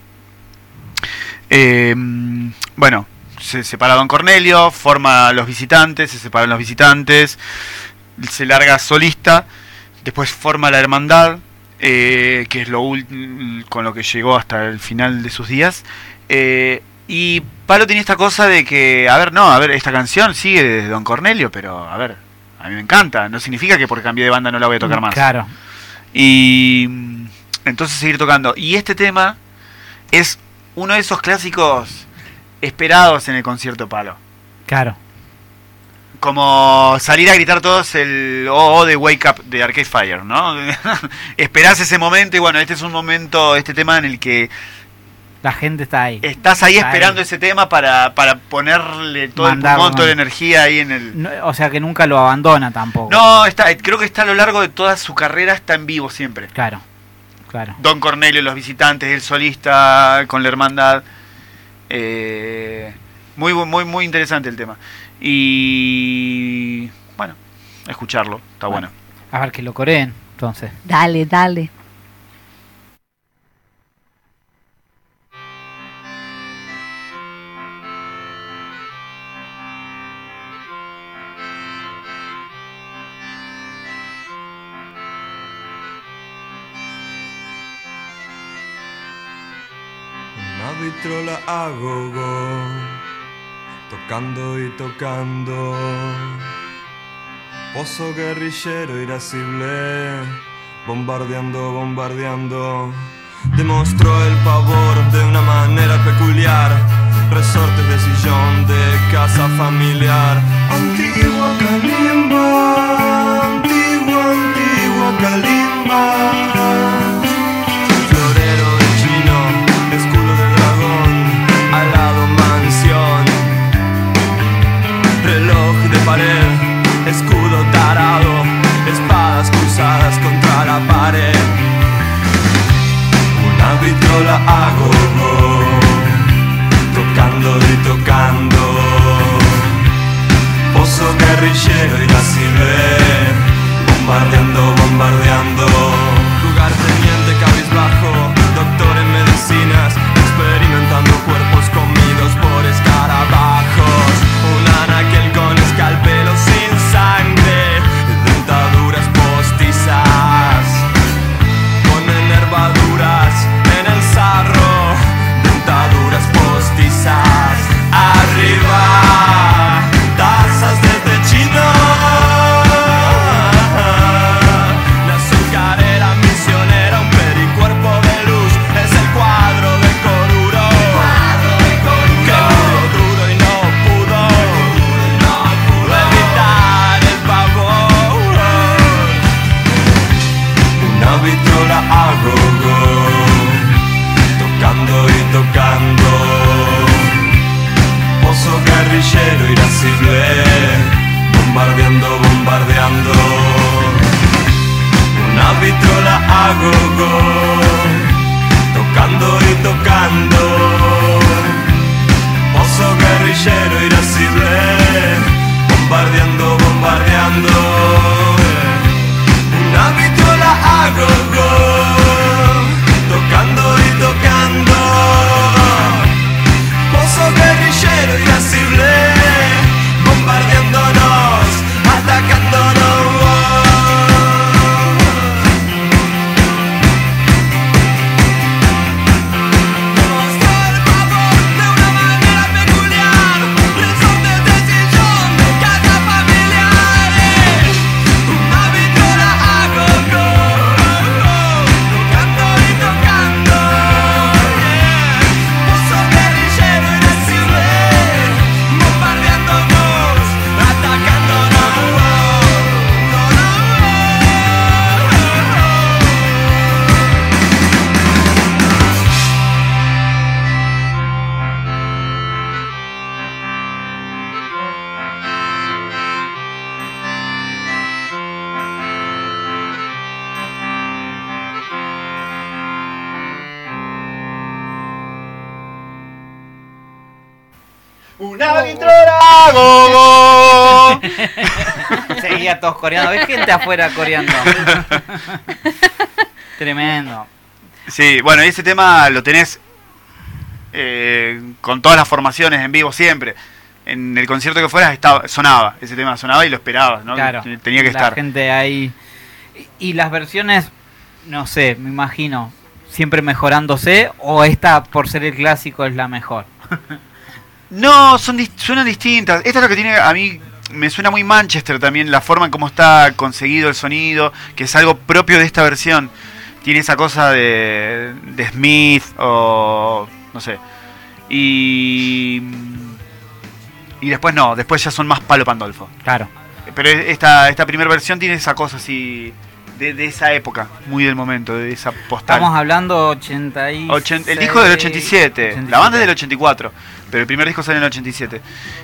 Bueno, se separa Don Cornelio, forma Los Visitantes, se separan Los Visitantes, se larga solista, después forma La Hermandad, que es con lo que llegó hasta el final de sus días. Y Palo tenía esta cosa de que, a ver, esta canción sigue de Don Cornelio, pero a ver, a mí me encanta, no significa que porque cambié de banda no la voy a tocar más. Claro. Y entonces seguir tocando. Y este tema es uno de esos clásicos esperados en el concierto Palo. Claro. Como salir a gritar todos el oh de Wake Up de Arcade Fire, ¿no? Esperás ese momento y bueno, este es un momento, este tema en el que La gente está ahí. estás ahí Está esperando ahí. ese tema para ponerle todo Mandarlo, el pulmón, toda la ¿no? energía ahí en el... No, o sea que nunca lo abandona tampoco. No, creo que está a lo largo de toda su carrera, está en vivo siempre. Claro. Claro. Don Cornelio, Los Visitantes, el solista con La Hermandad. Muy interesante el tema. Y bueno, escucharlo, está bueno. A ver que lo coreen, entonces. Dale, dale. Una vitrola a gogo, tocando y tocando. Pozo guerrillero irascible, bombardeando, bombardeando. Demostró el pavor de una manera peculiar. Resortes de sillón de casa familiar. Antigua Kalimba, antigua Kalimba. Florero de chino, escudo de dragón, alado mansión. Reloj de pared, escudo tarado, espadas cruzadas contra la pared. Una vitrola a gogo, tocando y tocando. Pozo guerrillero irascible, bombardeando, bombardeando. Lugar teniente cabizbajo, doctor en medicinas, experimentando cuerpos comidos por escarabajos. Un anaquel con escalpelo sin sangre, dentaduras postizas, con enervaduras en el sarro, dentaduras postizas. Arriba, tazas de té chino, la azúcar Una guitarra, go, go. Seguía todos coreando. ¿Ves gente afuera coreando? Tremendo. Sí, bueno, y ese tema lo tenés con todas las formaciones en vivo siempre. En el concierto que fueras sonaba, ese tema sonaba y lo esperabas, ¿no? Claro, tenía que estar. La gente ahí. Y las versiones, no sé, me imagino, siempre mejorándose, o esta, por ser el clásico, es la mejor. No, suenan distintas. Esta es lo que tiene, a mí me suena muy Manchester también, la forma en cómo está conseguido el sonido, que es algo propio de esta versión. Tiene esa cosa de Smith o no sé. Y después no, después ya son más Palo Pandolfo. Claro. Pero esta primera versión tiene esa cosa así de esa época, muy del momento, de esa postal. Estamos hablando 86. El disco del 87, la banda es del 84, pero el primer disco sale en el 87.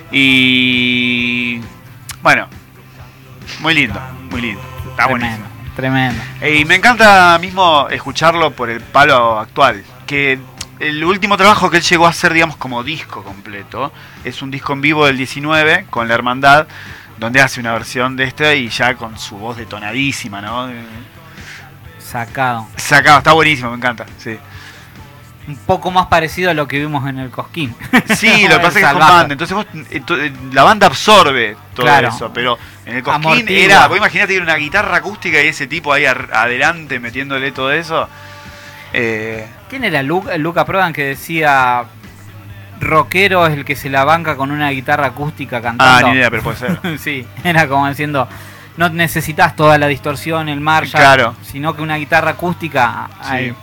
Y bueno, muy lindo, muy lindo. Está buenísimo. Tremendo. Y me encanta mismo escucharlo por el palo actual, que el último trabajo que él llegó a hacer, digamos, como disco completo, es un disco en vivo del 19 con La Hermandad, donde hace una versión de este y ya con su voz detonadísima, ¿no? Sacado, está buenísimo, me encanta, sí. Un poco más parecido a lo que vimos en el Cosquín. Sí, lo que pasa es que es con banda, entonces la banda absorbe todo eso, pero en el Cosquín era, vos imaginate ir una guitarra acústica y ese tipo ahí adelante metiéndole todo eso. ¿Quién era Luca Prodan que decía rockero es el que se la banca con una guitarra acústica cantando? Ah, ni idea, pero puede ser. Sí, era como diciendo, no necesitas toda la distorsión, el Marshall, claro, sino que una guitarra acústica. Sí. Ahí.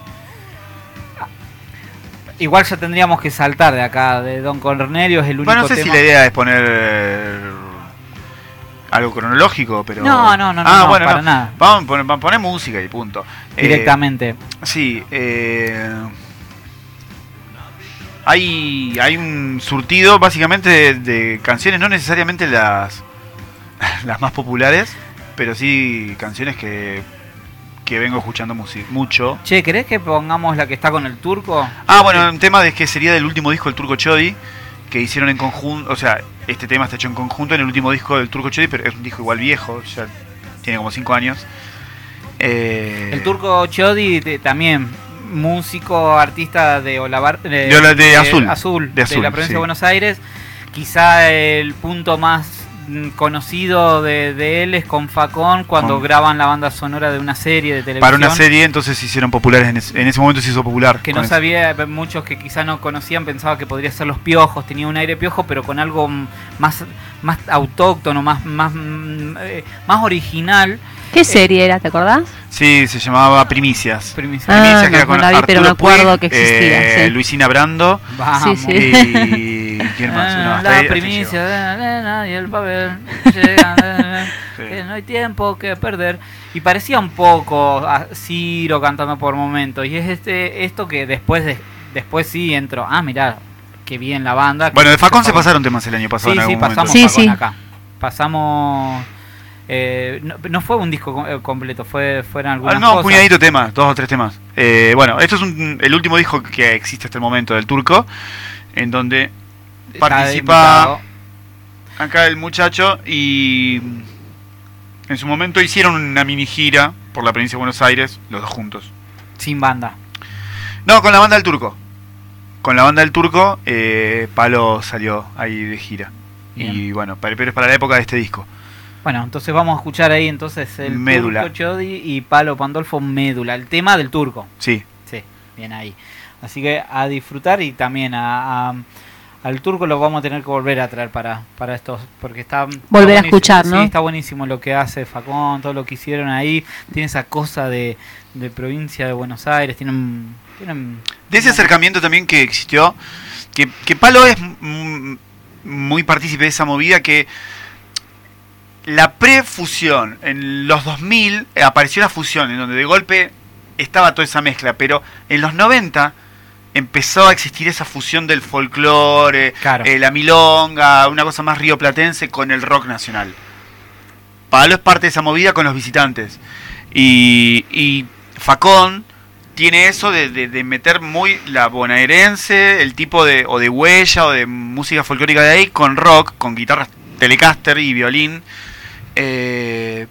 Igual ya tendríamos que saltar de acá, de Don Cornelio es el único tema. Bueno, no sé si la idea es poner algo cronológico, pero... No, bueno, para nada. Vamos a poner música y punto. Directamente. Sí, hay un surtido básicamente de canciones, no necesariamente las más populares, pero sí canciones que vengo escuchando mucho. Che, ¿querés que pongamos la que está con el Turco? Bueno, un tema de que sería del último disco del Turco Chodi, que hicieron en conjunto, o sea, este tema está hecho en conjunto en el último disco del Turco Chodi, pero es un disco igual viejo, ya tiene como 5 años. El Turco Chodi también, músico, artista de Olavar, de Azul, de la provincia de Buenos Aires. Quizá el punto más conocido de él es con Facón cuando graban la banda sonora de una serie de televisión. Para una serie, entonces se hicieron populares, en ese momento se hizo popular. Que no sabía, muchos que quizá no conocían pensaban que podría ser Los Piojos, tenía un aire piojo, pero con algo más autóctono, más original. ¿Qué serie era, te acordás? Sí, se llamaba Primicias. Primicias que era con Arturo pero me acuerdo que existía. Sí. Luisina Brando. Vamos. Sí. Y ¿quién más? No, la primicia de la nena y el papel. Que no hay tiempo que perder. Y parecía un poco a Ciro cantando por momentos. Y es esto que después sí entró. Mirá, qué bien la banda. Bueno, de Facón se pasaron temas el año pasado. Sí, pasamos Facón acá. Pasamos... no fue un disco completo, fueron algunas cosas. Un puñadito de temas, 2 o 3 temas. Bueno, esto es el último disco que existe hasta el momento del Turco, en donde participa acá el muchacho y en su momento hicieron una mini gira por la provincia de Buenos Aires, los dos juntos. Sin banda. No, con la banda del Turco. Con la banda del Turco, Palo salió ahí de gira. Bien. Y bueno, pero es para la época de este disco. Bueno, entonces vamos a escuchar ahí entonces el Médula. Turco Chodi y Palo Pandolfo, Médula, el tema del Turco. Sí. Sí, bien ahí. Así que a disfrutar y también al Turco lo vamos a tener que volver a traer para estos, porque está... Volver a escuchar, ¿no? Sí, está buenísimo lo que hace Facón, todo lo que hicieron ahí. Tiene esa cosa de provincia de Buenos Aires, tienen de ese acercamiento también que existió, que Palo es muy partícipe de esa movida que... La prefusión, en los 2000 apareció la fusión, en donde de golpe estaba toda esa mezcla, pero en los 90 empezó a existir esa fusión del folclore, claro. La milonga, una cosa más rioplatense con el rock nacional. Palo es parte de esa movida con Los Visitantes. Y Facón tiene eso de meter muy la bonaerense, el tipo de huella o de música folclórica de ahí, con rock, con guitarras Telecaster y violín, que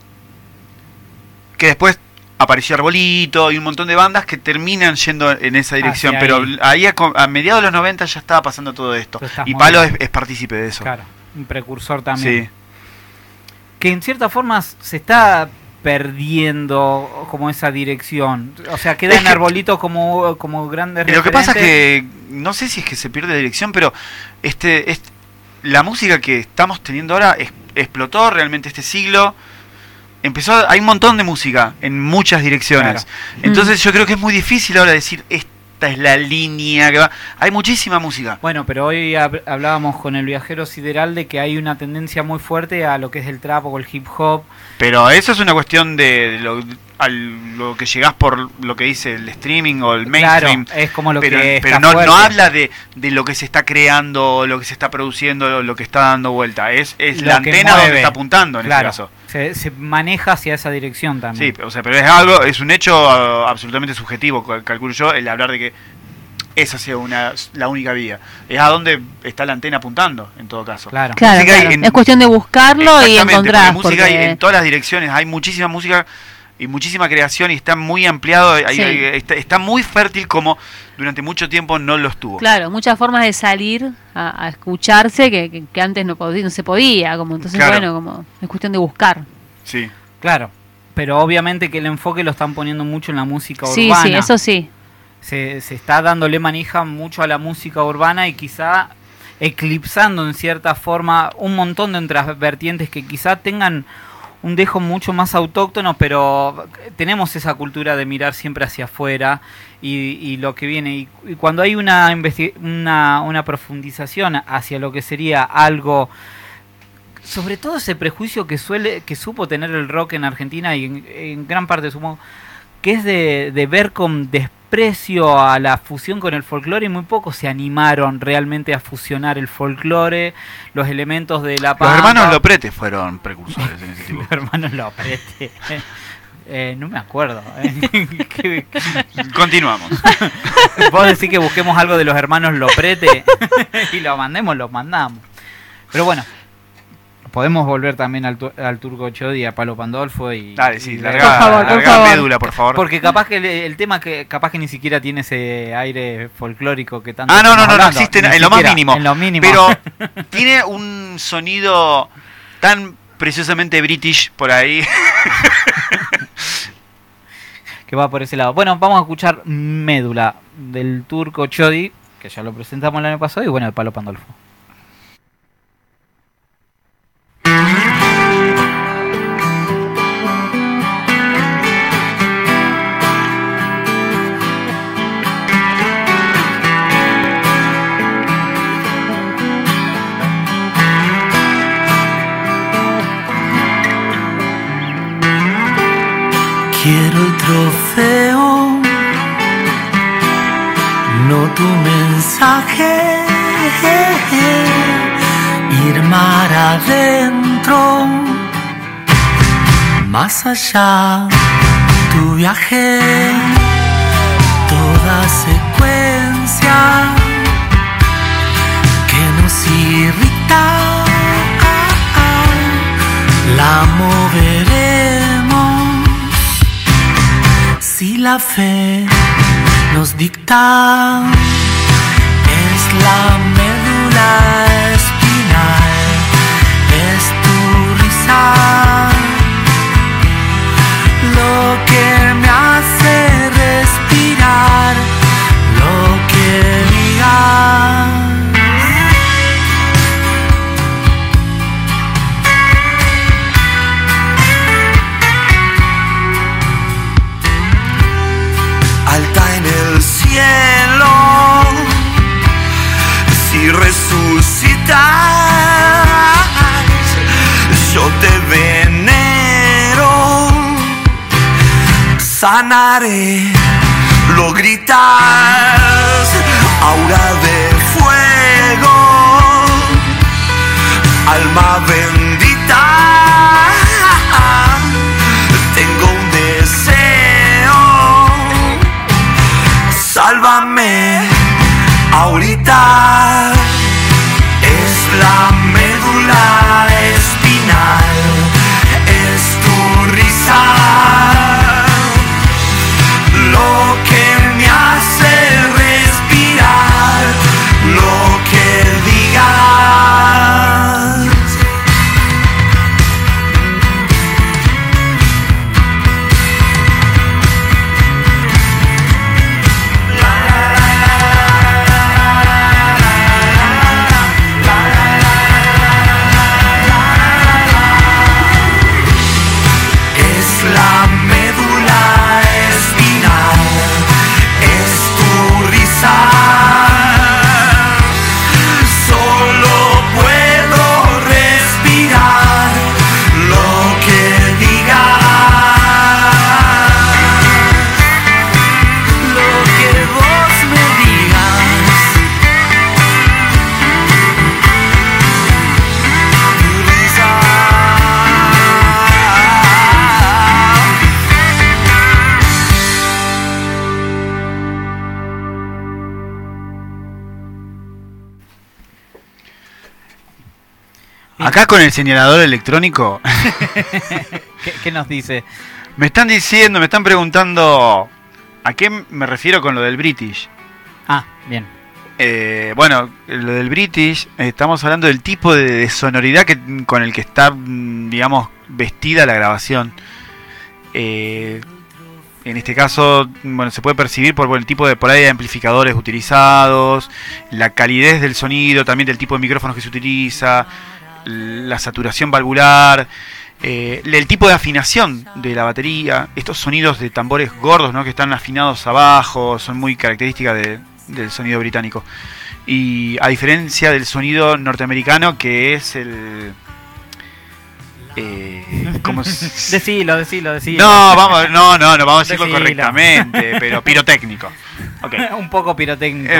después apareció Arbolito y un montón de bandas que terminan yendo en esa dirección, pero ahí a mediados de los 90 ya estaba pasando todo esto, y Palo es partícipe de eso. Claro, un precursor también. Sí. Que en cierta forma se está perdiendo como esa dirección, o sea, queda en Arbolito como grandes referentes. Lo que pasa es que no sé si es que se pierde dirección, pero la música que estamos teniendo ahora explotó realmente este siglo. Hay un montón de música en muchas direcciones. Claro. Entonces yo creo que es muy difícil ahora decir esta es la línea que va. Hay muchísima música. Bueno, pero hoy hablábamos con el viajero sideral de que hay una tendencia muy fuerte a lo que es el trap o el hip hop. Pero eso es una cuestión de lo que llegás por lo que dice el streaming o el mainstream. Claro, es como lo pero, que pero está no habla de lo que se está creando, lo que se está produciendo, lo que está dando vuelta. Es la antena donde está apuntando en ese caso. Se maneja hacia esa dirección también. Sí, o sea, pero es un hecho absolutamente subjetivo, calculo yo, el hablar de que esa sea la única vía. Es a donde está la antena apuntando, en todo caso. Claro. Es cuestión de buscarlo y encontrar. Música hay en todas las direcciones, hay muchísima música y muchísima creación y está muy ampliado, está muy fértil como durante mucho tiempo no lo estuvo. Claro, muchas formas de salir a escucharse que antes no se podía, como entonces claro. Como es cuestión de buscar. Sí. Claro, pero obviamente que el enfoque lo están poniendo mucho en la música urbana. Sí, eso sí. Se está dándole manija mucho a la música urbana y quizá eclipsando en cierta forma un montón de otras vertientes que quizá tengan un dejo mucho más autóctono, pero tenemos esa cultura de mirar siempre hacia afuera y lo que viene. Y cuando hay una profundización hacia lo que sería algo, sobre todo ese prejuicio que supo tener el rock en Argentina y en gran parte supongo, que es de ver con desprecio a la fusión con el folclore, y muy pocos se animaron realmente a fusionar el folclore, los elementos de la pampa. Los hermanos Loprete fueron precursores en ese tipo. Los hermanos Loprete. No me acuerdo. Continuamos. Vos decís que busquemos algo de los hermanos Loprete y lo mandamos. Pero bueno, podemos volver también al Turco Chodi, a Palo Pandolfo y... Dale, sí, larga médula, por favor. Porque capaz que el tema capaz que ni siquiera tiene ese aire folclórico que tanto... No existe en lo más mínimo. En lo mínimo. Pero tiene un sonido tan preciosamente british por ahí. Que va por ese lado. Bueno, vamos a escuchar Médula del Turco Chodi, que ya lo presentamos el año pasado, y bueno, de Palo Pandolfo. Quiero el trofeo, no tu mensaje, ir mar adentro, más allá, tu viaje, toda secuencia que nos irrita, la moveremos. Si la fe nos dicta, es la médula espinal, es tu risa, lo que me hace respirar, lo que digas. Alta en el cielo, si resucitas, yo te venero, sanaré, lo gritas, aura de fuego, alma bendita, tengo un deseo Escúchame, ahorita es la médula espinal, es tu risa lo que me hace respirar, lo que digas. La médula espinal es tu risa, solo puedo respirar lo que digas, lo que vos me digas, tu risa. Acá con el señalador electrónico ¿Qué nos dice? me están preguntando a qué me refiero con lo del British. Ah, bien. Bueno, lo del British, estamos hablando del tipo de sonoridad con el que está, digamos, vestida la grabación. En este caso, bueno, se puede percibir por el tipo de por ahí de amplificadores utilizados, la calidez del sonido, también del tipo de micrófonos que se utiliza, la saturación valvular, el tipo de afinación de la batería, estos sonidos de tambores gordos, ¿no?, que están afinados abajo, son muy características del sonido británico. Y a diferencia del sonido norteamericano, que es el... ¿cómo se... Decilo. No, vamos a decirlo Decilo. correctamente, pero pirotécnico. Okay. Un poco pirotécnico.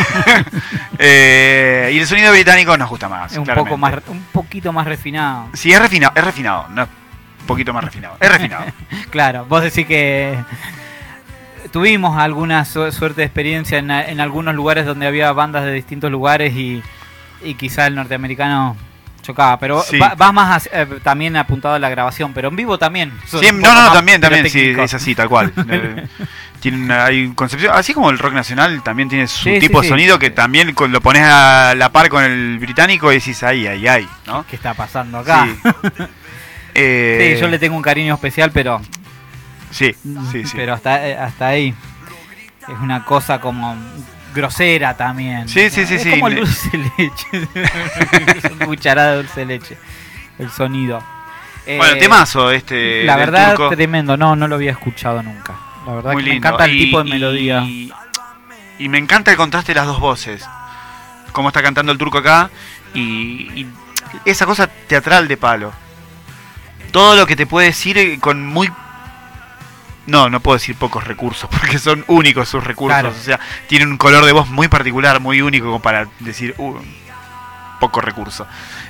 Y el sonido británico nos gusta más. Es un poquito más refinado. Sí, es refinado, no, un poquito más refinado. Es refinado. Claro, vos decís que tuvimos alguna suerte de experiencia en algunos lugares donde había bandas de distintos lugares y quizá el norteamericano chocaba, pero Sí. vas más también apuntado a la grabación, pero en vivo también. Sí, también, sí, es así, tal cual. Hay concepción, así como el rock nacional también tiene su tipo de sonido que también lo pones a la par con el británico y decís, ay, ¿no? ¿Qué está pasando acá? Sí. Sí, yo le tengo un cariño especial, pero Sí. pero hasta ahí es una cosa como grosera también. Sí. Es como el dulce de leche. Es una cucharada de dulce de leche. El sonido. Bueno, temazo La del verdad, turco. tremendo. No lo había escuchado nunca. La verdad Muy que me lindo. encanta el tipo de melodía. Y me encanta el contraste de las dos voces. Cómo está cantando el turco acá. Y esa cosa teatral de palo. Todo lo que te puede decir con muy... No puedo decir pocos recursos, porque son únicos sus recursos. Claro. O sea, tienen un color de voz muy particular, muy único, como para decir poco recurso.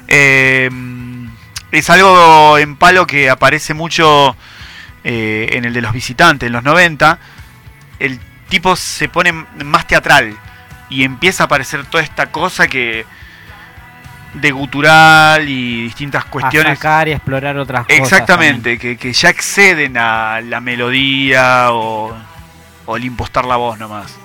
Es algo en palo que aparece mucho en el de Los Visitantes, en los 90. El tipo se pone más teatral y empieza a aparecer toda esta cosa que... de gutural y distintas cuestiones. A sacar y a explorar otras cosas. Exactamente, que ya exceden a la melodía o el impostar la voz nomás.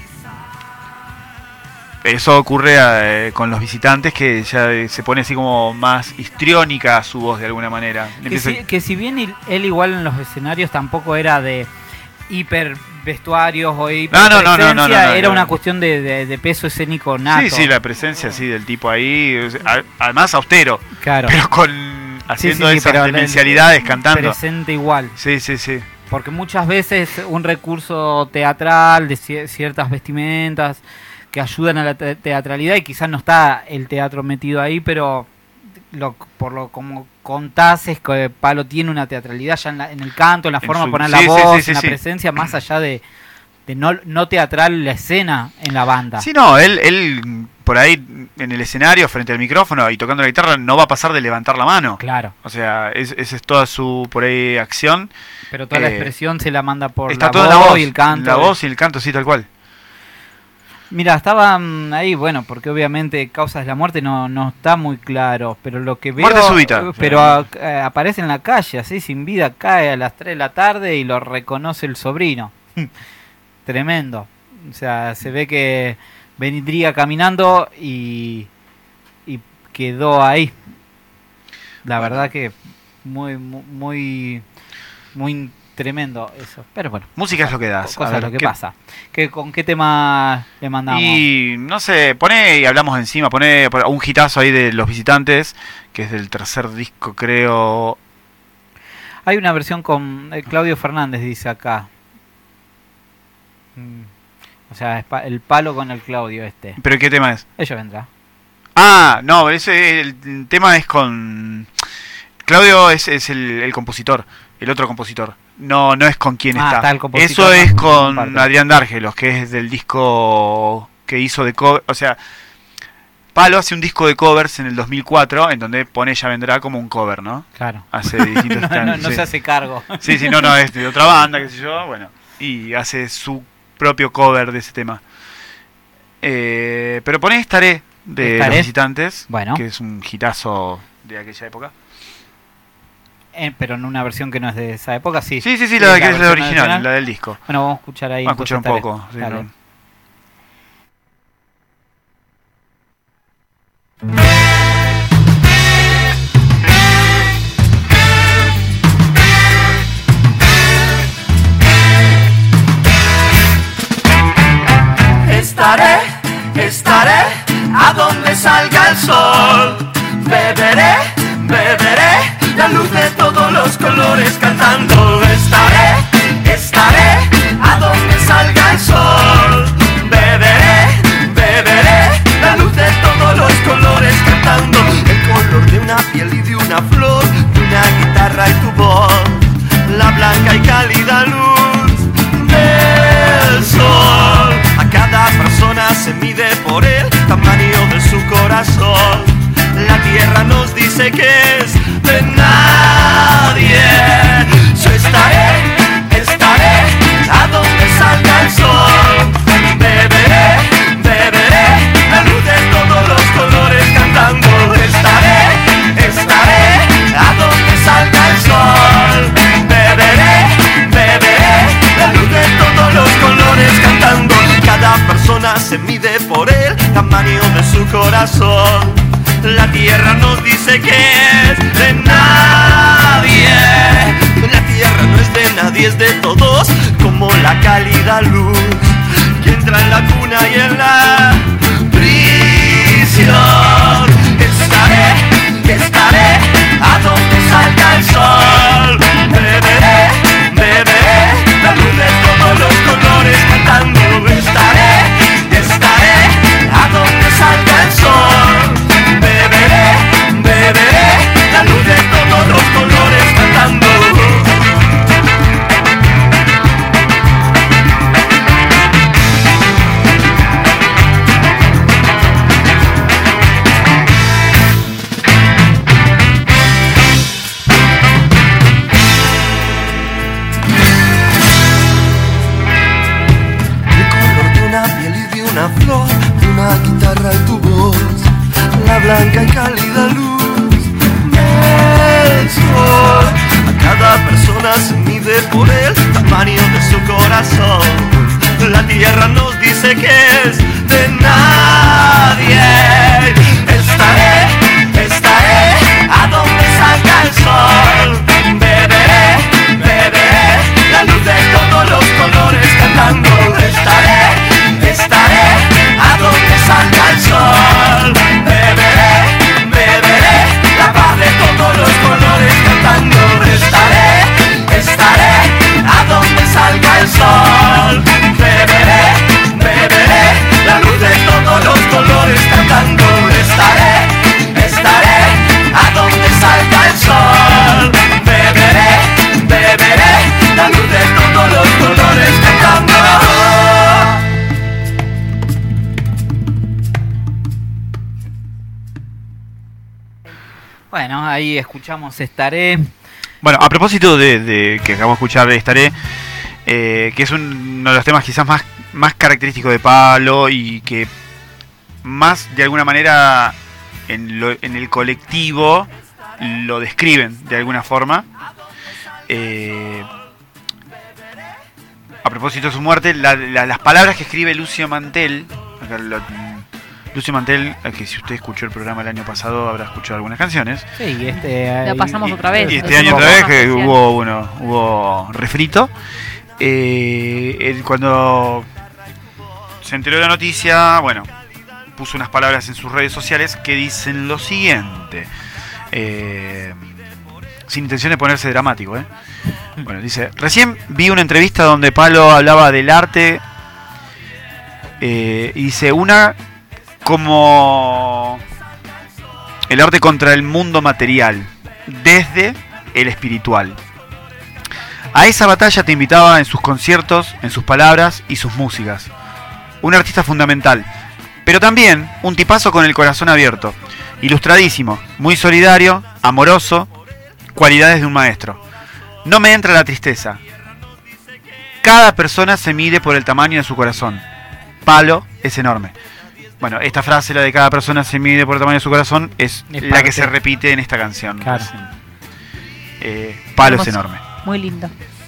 Eso ocurre con Los Visitantes, que ya se pone así como más histriónica su voz de alguna manera. Que si bien él igual en los escenarios tampoco era de hiper vestuarios o hiper presencia, era una cuestión de peso escénico nato. Sí, la presencia sí del tipo ahí, además austero, claro, pero haciendo esas demencialidades, cantando. Presente igual. Sí. Porque muchas veces un recurso teatral de ciertas vestimentas que ayudan a la teatralidad, y quizás no está el teatro metido ahí, pero como contás, es que Palo tiene una teatralidad ya en el canto, en la forma de poner la voz, en la presencia, más allá de no teatral la escena en la banda. Sí, no, él por ahí en el escenario, frente al micrófono y tocando la guitarra, no va a pasar de levantar la mano. Claro. O sea, esa es toda su, por ahí, acción. Pero toda la expresión se la manda por está la toda voz y el canto. La voz y el canto, sí, tal cual. Mira, estaban ahí, bueno, porque obviamente causas de la muerte no está muy claro, pero lo que veo... Muerte súbita. Pero aparece en la calle, así, sin vida, cae a las 3 de la tarde y lo reconoce el sobrino. Tremendo. O sea, se ve que vendría caminando y quedó ahí. La verdad que muy tremendo eso. Pero bueno. Música es lo que das. Cosa es lo que pasa. ¿Con qué tema le mandamos? Y no sé, poné y hablamos encima. Poné un hitazo ahí de Los Visitantes, que es del tercer disco, creo. Hay una versión con Claudio Fernández, dice acá. O sea, el palo con el Claudio este. ¿Pero qué tema es? Ella vendrá. Ah, no, el tema es con... Claudio es el compositor, el otro compositor. No es con quien está. El compositor, eso es con Adrián Dárgelos, que es del disco que hizo de cover. O sea, Palo hace un disco de covers en el 2004, en donde pone Ya Vendrá como un cover, ¿no? Claro. Hace distintos no sí. Se hace cargo. Sí, no, es de otra banda, qué sé yo, bueno. Y hace su propio cover de ese tema. Pero pone Estaré de Los Visitantes, bueno, que es un hitazo de aquella época. Pero en una versión que no es de esa época, sí. Sí, la que es la original, la del disco. Bueno, vamos a escuchar ahí. Vamos a escuchar un poco. Sí, dale. Estaré a donde salga el sol. Beberé la luz de todos los colores cantando. Estaré a donde salga el sol. Beberé la luz de todos los colores cantando. El color de una piel y de una flor, de una guitarra y tu voz, la blanca y cálida luz del sol. A cada persona se mide por el tamaño de su corazón. La tierra nos dice que es de nadie. Yo estaré a donde salga el sol. Beberé la luz de todos los colores cantando. Estaré a donde salga el sol. Beberé la luz de todos los colores cantando. Cada persona se mide por el tamaño de su corazón. La tierra nos dice que es de nadie. La tierra no es de nadie, es de todos, como la cálida luz que entra en la cuna y en la prisión. Estaré a donde salga el sol. Beberé la luz de todos los colores cantando. Estaré a donde salga el sol. Beberé la luz de todos los colores cantando. El color de una piel y de una flor, de una guitarra y tu voz, la blanca y cálida luz del sol. A cada persona se mide por el tamaño de su corazón. La tierra nos dice que es de nadie. Estaré a donde salga el sol. Beberé la luz de todos los colores cantando. Estaré a donde salga el sol. Beberé la paz de todos los colores cantando. Estaré a donde salga el sol. Beberé la luz de todos los colores cantando. Estaré a donde salga el sol. Beberé la luz de todos los colores cantando. Bueno, ahí escuchamos Estaré. Bueno, a propósito de que acabamos de escuchar Estaré, que es uno de los temas quizás más más característico de Palo y que más de alguna manera en el colectivo lo describen de alguna forma. A propósito de su muerte, las palabras que escribe Lucio Mantel, Lucio Mantel, que si usted escuchó el programa el año pasado habrá escuchado algunas canciones. Sí, lo pasamos otra vez. Y este año otra vez que hubo refrito. Cuando se enteró de la noticia, bueno, puso unas palabras en sus redes sociales que dicen lo siguiente, sin intención de ponerse dramático, Bueno, dice: recién vi una entrevista donde Palo hablaba del arte, y dice, una como el arte contra el mundo material, desde el espiritual. A esa batalla te invitaba en sus conciertos, en sus palabras y sus músicas. Un artista fundamental, pero también un tipazo con el corazón abierto, ilustradísimo, muy solidario, amoroso, cualidades de un maestro. No me entra la tristeza. Cada persona se mide por el tamaño de su corazón. Palo es enorme. Bueno, esta frase, la de cada persona se mide por el tamaño de su corazón, es la que se repite en esta canción. Claro. Palo es enorme. Muy lindo.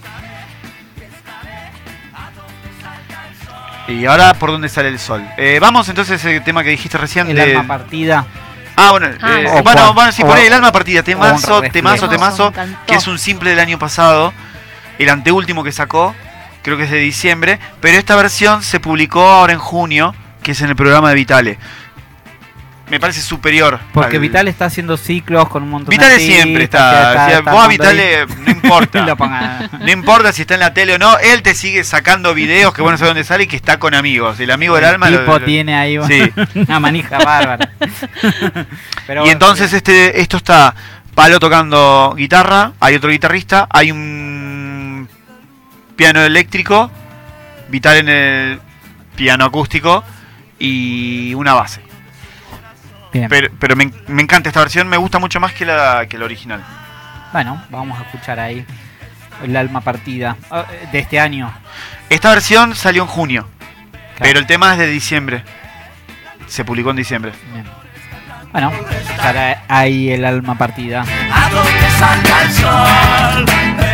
Y ahora, ¿por dónde sale el sol? Vamos entonces al tema que dijiste recién. El alma partida. Bueno, sí, por ahí el alma partida. Temazo, Me que es un simple del año pasado. El anteúltimo que sacó, creo que es de diciembre. Pero esta versión se publicó ahora en junio, que es en el programa de Vitale. Me parece superior. Porque Vitale está haciendo ciclos con un montón Vitale de siempre está vos a Vitale no importa. No importa si está en la tele o no, él te sigue sacando videos que vos no sabés dónde sale y que está con amigos. El amigo del alma. El tipo tiene ahí una manija bárbara. Pero y entonces esto está Palo tocando guitarra, hay otro guitarrista, hay un piano eléctrico, Vitale en el piano acústico y una base. Bien. Pero me encanta esta versión, me gusta mucho más que la original. Bueno, vamos a escuchar ahí el alma partida de este año. Esta versión salió en junio, Claro. pero el tema es de diciembre. Se publicó en diciembre. Bien. Bueno, estará ahí el alma partida. A donde salga el sol,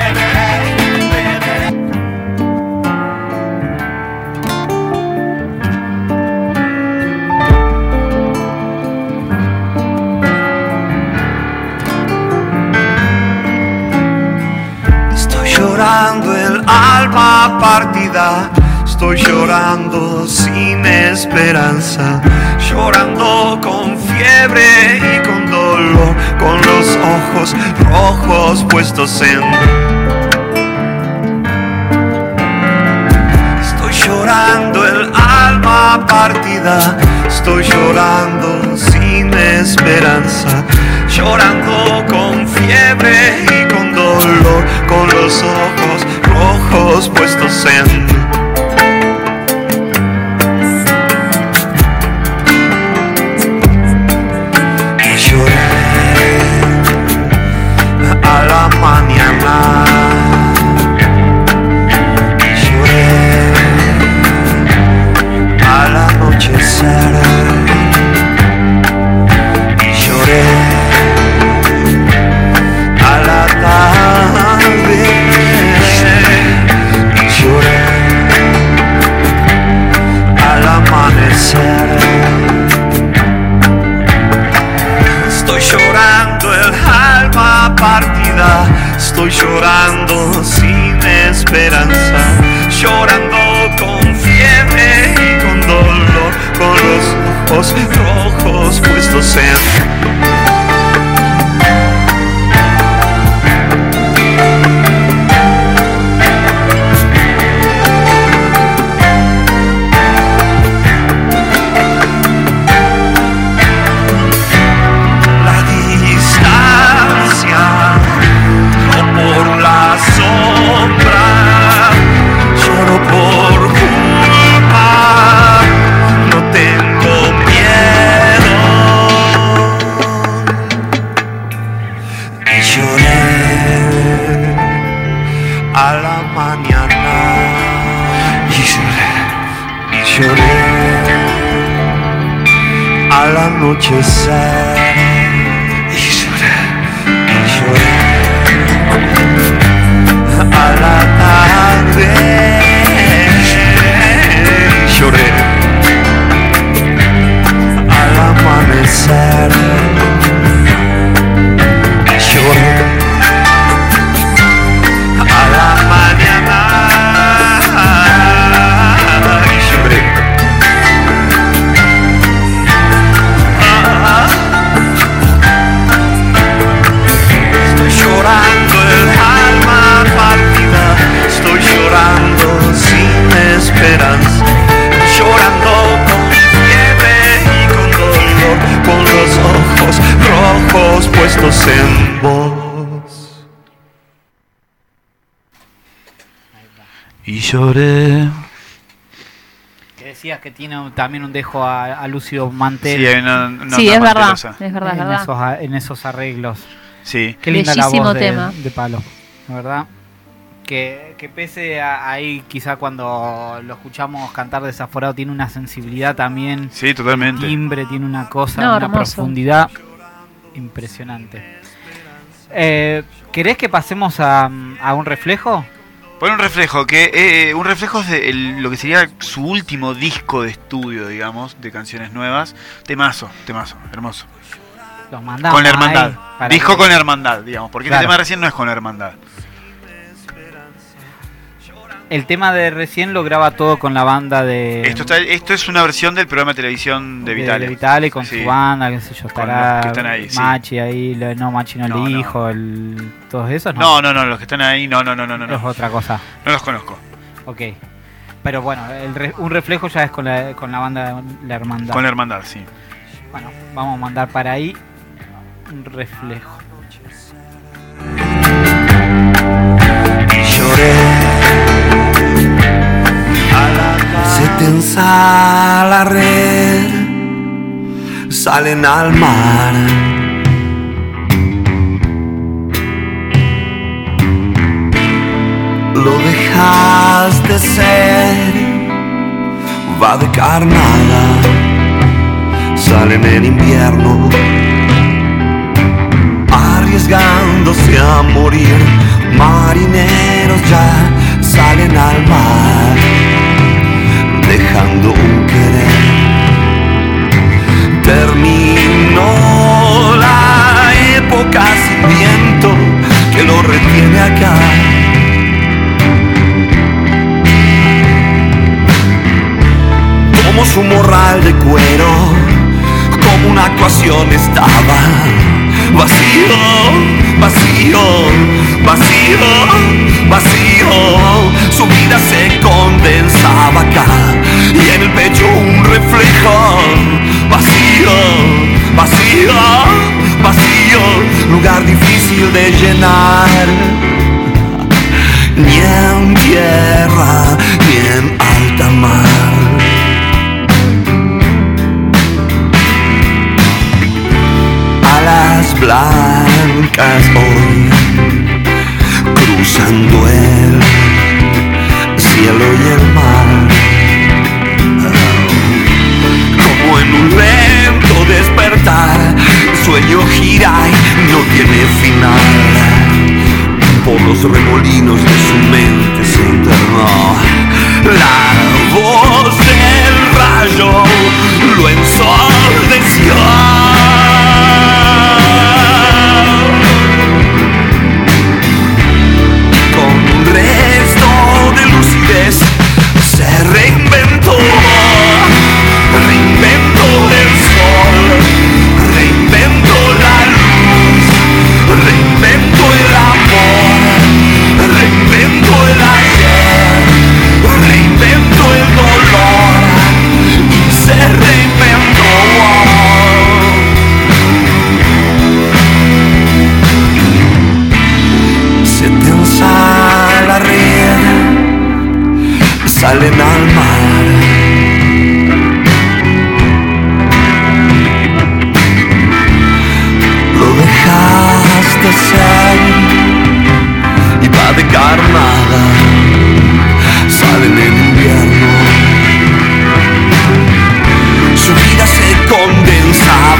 llorando el alma partida, estoy llorando sin esperanza, llorando con fiebre y con dolor, con los ojos rojos puestos en... Estoy llorando el alma partida, estoy llorando sin esperanza, llorando con fiebre y con dolor, con los ojos rojos puestos en... Y lloré a la mañana, y lloré al anochecer, y lloré a la tarde, y lloré al amanecer. Estoy llorando el alma partida, estoy llorando sin esperanza, llorando con fiebre y con dolor, con los ojos rojos puestos en... anochecer y lloré a la tarde, lloré al amanecer, lloré a la mañana y lloré. Estoy llorando el alma partida, estoy llorando sin esperanza, llorando con fiebre y con dolor, con los ojos rojos puestos en vos. Y lloré. Que decías que tiene también un dejo a Lucio Mantel. Sí, Sí, es verdad, es verdad. En esos arreglos. Sí. Qué linda Bellísimo la voz tema. de Palo, la verdad. Que pese a ahí, quizá cuando lo escuchamos cantar desaforado, tiene una sensibilidad también. Sí, totalmente. Timbre, tiene una cosa, No, una hermoso. profundidad impresionante. ¿Querés que pasemos a un reflejo? Pon un reflejo, un reflejo es de lo que sería su último disco de estudio, digamos, de canciones nuevas. Temazo, hermoso. Los mandamos Con la hermandad. ahí para Disco que- con la hermandad, digamos, porque Claro. este tema recién no es con la hermandad. El tema de recién lo graba todo con la banda de... Esto es una versión del programa de televisión de Vitale. De Vitale con Sí. su banda, qué sé yo, Con estará los que están ahí, sí. Machi ahí, Machi no, No, el no. hijo, todos esos, ¿no? No, los que están ahí, no. Es otra cosa. No los conozco. Ok. Pero bueno, un reflejo ya es con la banda de La Hermandad. Con la hermandad, sí. Bueno, vamos a mandar para ahí un reflejo. Y lloré se tensa la red, salen al mar. Lo dejas de ser, va de carnada, salen en invierno, arriesgándose a morir. Marineros ya salen al mar, dejando un querer. Terminó la época sin viento que lo retiene acá. Como su morral de cuero, como una actuación estaba. Vacío, vacío, vacío, vacío. Su vida se condensaba acá y en el pecho un reflejo. Vacío, vacío, vacío. Lugar difícil de llenar. Ni en tierra, ni en alta mar. Alas blancas hoy, cruzando el cielo y el mar. Como en un lento despertar, el sueño gira y no tiene final. Por los remolinos de su mente se internó la voz del rayo, lo ensordeció. Con un resto de lucidez se reinventó, reinventó el sol, reinventó la luz, reinventó el amor, reinventó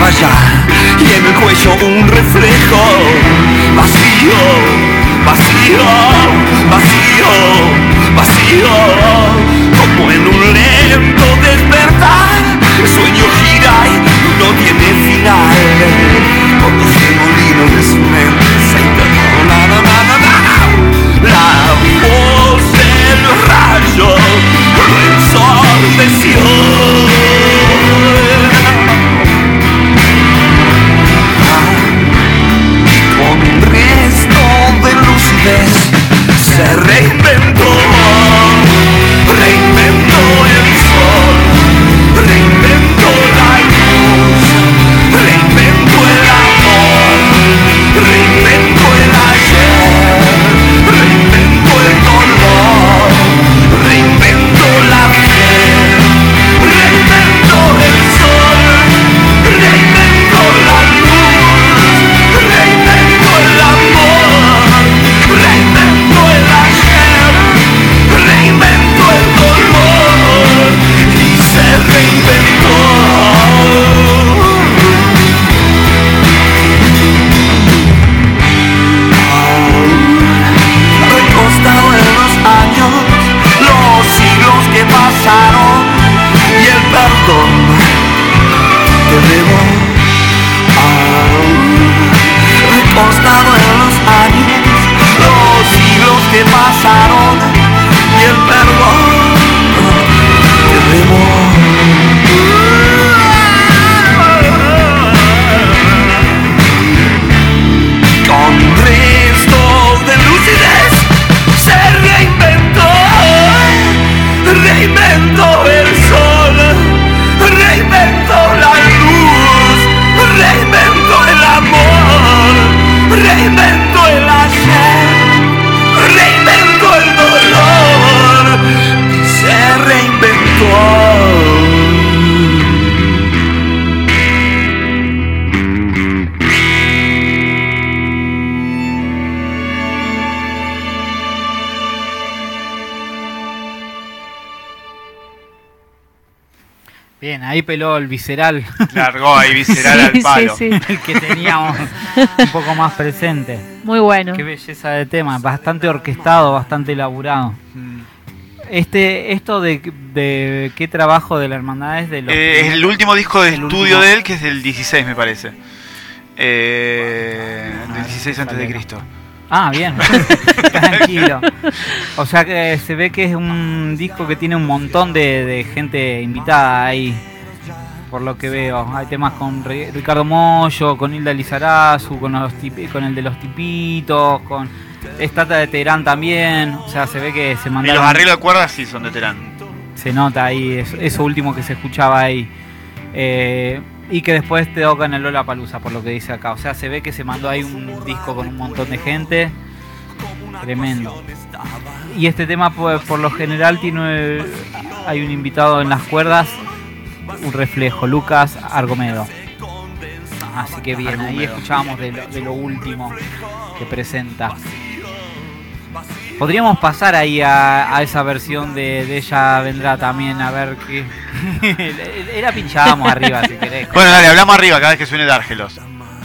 raya y en el cuello un reflejo. Vacío, vacío, vacío, vacío. Como en un lento despertar, el sueño gira y no tiene final. Con los remolinos de su mente se interroga, la voz del rayo lo ensordeció. Con un resto de lucidez se reinventó, reinventó el sol, reinventó la luz, reinventó el amor, reinventó el ayer, reinventó el dolor, reinventó la fe, reinventó el sol, reinventó la luz, reinventó el amor, reinventó el ayer, reinventó el dolor y se reinventó. Recostado en los años, los siglos que pasaron y el perdón te debo. Recostado en los años, los siglos que pasaron y el perdón te debo. Con restos de lucidez se reinventó, reinventó el sol, reinventó la luz, reinventó el amor, reinventó el ayer, reinventó el dolor y se reinventó. Bien, ahí peló el visceral. Largó ahí visceral al palo. Sí. El que teníamos un poco más presente. Muy bueno. Qué belleza de tema, bastante orquestado, bastante elaborado. Esto de qué trabajo de la hermandad es de los es el último disco de estudio último. de él, que es del 16 me parece. Del 16 antes de Cristo. Ah, bien. Tranquilo. O sea que se ve que es un disco que tiene un montón de gente invitada ahí. Por lo que veo. Hay temas con Ricardo Mollo, con Hilda Lizarazu, con el de los tipitos, con Estata de Teherán también. O sea, se ve que se Y mandaron. los arreglos de cuerdas sí son de Terán. Se nota ahí, eso último que se escuchaba ahí. Y que después te toca en el Lollapalooza, por lo que dice acá. O sea, se ve que se mandó ahí un disco con un montón de gente. Tremendo. Y este tema, por lo general, hay un invitado en las cuerdas, un reflejo, Lucas Argomedo. Así que bien, ahí escuchábamos de lo último que presenta. Podríamos pasar ahí a esa versión de Ella Vendrá también, a ver qué. La pinchábamos arriba si querés. Bueno, dale, hablamos arriba cada vez que suene Dárgelos.